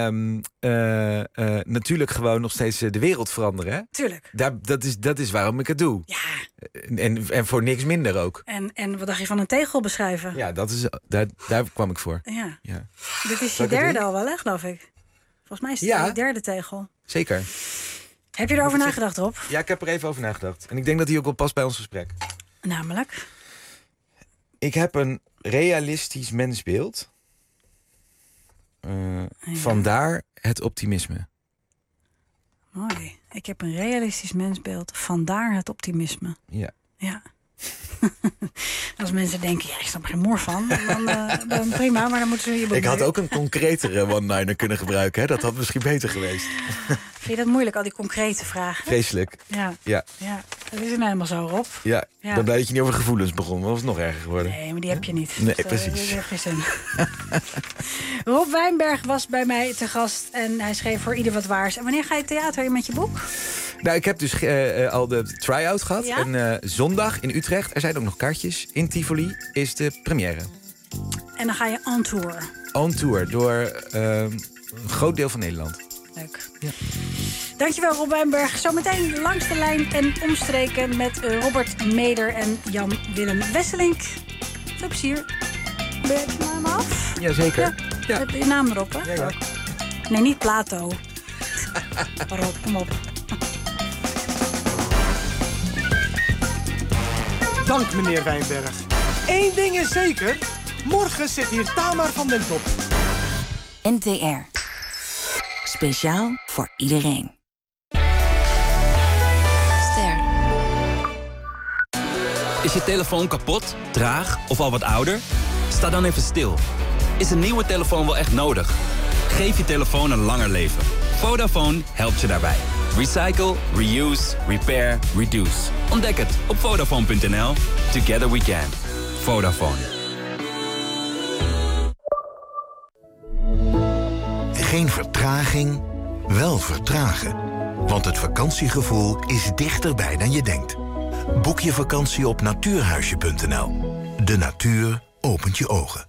Speaker 15: Natuurlijk gewoon nog steeds de wereld veranderen. Hè?
Speaker 14: Tuurlijk.
Speaker 15: Dat is waarom ik het doe.
Speaker 14: Ja.
Speaker 15: En voor niks minder ook.
Speaker 14: En wat dacht je van een tegel beschrijven?
Speaker 15: Ja, daar kwam ik voor.
Speaker 14: Ja. Dit is je derde al wel, hè, geloof ik. Volgens mij is het je derde tegel.
Speaker 15: Zeker.
Speaker 14: Heb je erover nagedacht, Rob?
Speaker 15: Ja, ik heb er even over nagedacht. En ik denk dat die ook wel past bij ons gesprek.
Speaker 14: Namelijk?
Speaker 15: Ik heb een realistisch mensbeeld. Vandaar het optimisme.
Speaker 14: Mooi. Ik heb een realistisch mensbeeld. Vandaar het optimisme. Ja. Als mensen denken, ik snap er geen moer van, dan prima, maar dan moeten ze je boek.
Speaker 15: Ik had ook een concretere one-liner kunnen gebruiken. Hè? Dat had misschien beter geweest.
Speaker 14: Vind je dat moeilijk, al die concrete vragen?
Speaker 15: Vreselijk.
Speaker 14: Ja. Dat is nou helemaal zo, Rob.
Speaker 15: Ja. Ik ben blij dat je niet over gevoelens begon. Dat was nog erger geworden.
Speaker 14: Nee, maar die heb je niet.
Speaker 15: Nee,
Speaker 14: dus,
Speaker 15: precies.
Speaker 14: Dat heeft geen zin. Rob Wijnberg was bij mij te gast en hij schreef voor ieder wat waars. En wanneer ga je theater in met je boek?
Speaker 15: Nou, ik heb dus al de try-out gehad.
Speaker 14: Ja?
Speaker 15: En zondag in Utrecht, er zijn ook nog kaartjes. In Tivoli is de première.
Speaker 14: En dan ga je on tour.
Speaker 15: On tour, door een groot deel van Nederland.
Speaker 14: Leuk.
Speaker 15: Ja.
Speaker 14: Dankjewel, Rob Wijnberg. Zometeen langs de lijn en omstreken met Robert Meder en Jan-Willem Wesselink. Veel plezier. Ben je het naam af?
Speaker 15: Jazeker.
Speaker 14: Ja. Heb je je naam erop, hè?
Speaker 15: Ja.
Speaker 14: Nee, niet Plato. Rob, kom op.
Speaker 12: Dank, meneer Wijnberg. Eén ding is zeker. Morgen zit hier Tamar van den Top.
Speaker 13: NTR. Speciaal voor iedereen. Ster.
Speaker 18: Is je telefoon kapot, traag of al wat ouder? Sta dan even stil. Is een nieuwe telefoon wel echt nodig? Geef je telefoon een langer leven. Vodafone helpt je daarbij. Recycle, reuse, repair, reduce. Ontdek het op Vodafone.nl. Together we can. Vodafone.
Speaker 19: Geen vertraging, wel vertragen. Want het vakantiegevoel is dichterbij dan je denkt. Boek je vakantie op natuurhuisje.nl. De natuur opent je ogen.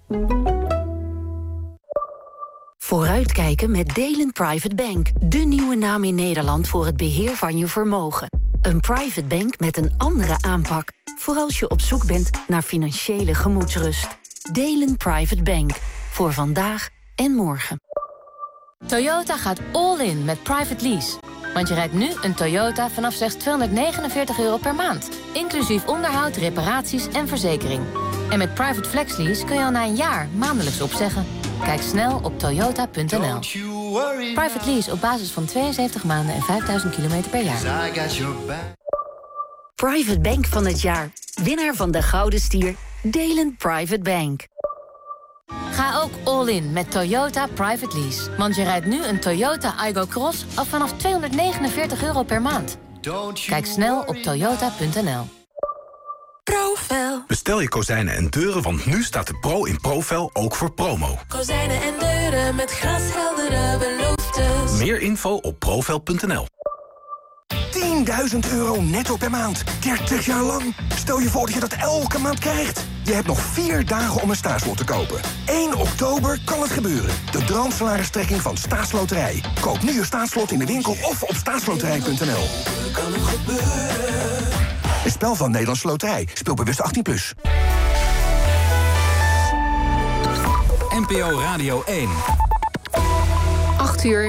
Speaker 20: Vooruitkijken met Delen Private Bank. De nieuwe naam in Nederland voor het beheer van je vermogen. Een private bank met een andere aanpak. Voor als je op zoek bent naar financiële gemoedsrust. Delen Private Bank. Voor vandaag en morgen.
Speaker 21: Toyota gaat all in met private lease. Want je rijdt nu een Toyota vanaf slechts €249 per maand. Inclusief onderhoud, reparaties en verzekering. En met private flex lease kun je al na een jaar maandelijks opzeggen. Kijk snel op toyota.nl. Private lease op basis van 72 maanden en 5000 kilometer per jaar.
Speaker 20: Private Bank van het jaar. Winnaar van de Gouden Stier. Delent Private Bank.
Speaker 21: Ga ook all in met Toyota Private Lease. Want je rijdt nu een Toyota Aygo Cross al vanaf €249 per maand. Kijk snel op toyota.nl.
Speaker 1: Profel.
Speaker 22: Bestel je kozijnen en deuren, want nu staat de Pro in Profel ook voor promo.
Speaker 1: Kozijnen en deuren met glasheldere beloftes.
Speaker 22: Meer info op profel.nl.
Speaker 23: €10.000 netto per maand. 30 jaar lang. Stel je voor dat je dat elke maand krijgt. Je hebt nog 4 dagen om een staatslot te kopen. 1 oktober kan het gebeuren. De droomsalaristrekking van Staatsloterij. Koop nu je staatslot in de winkel of op staatsloterij.nl. Een spel van Nederlandse Loterij. Speel bewust 18+.
Speaker 18: NPO Radio 1.
Speaker 24: 8 uur.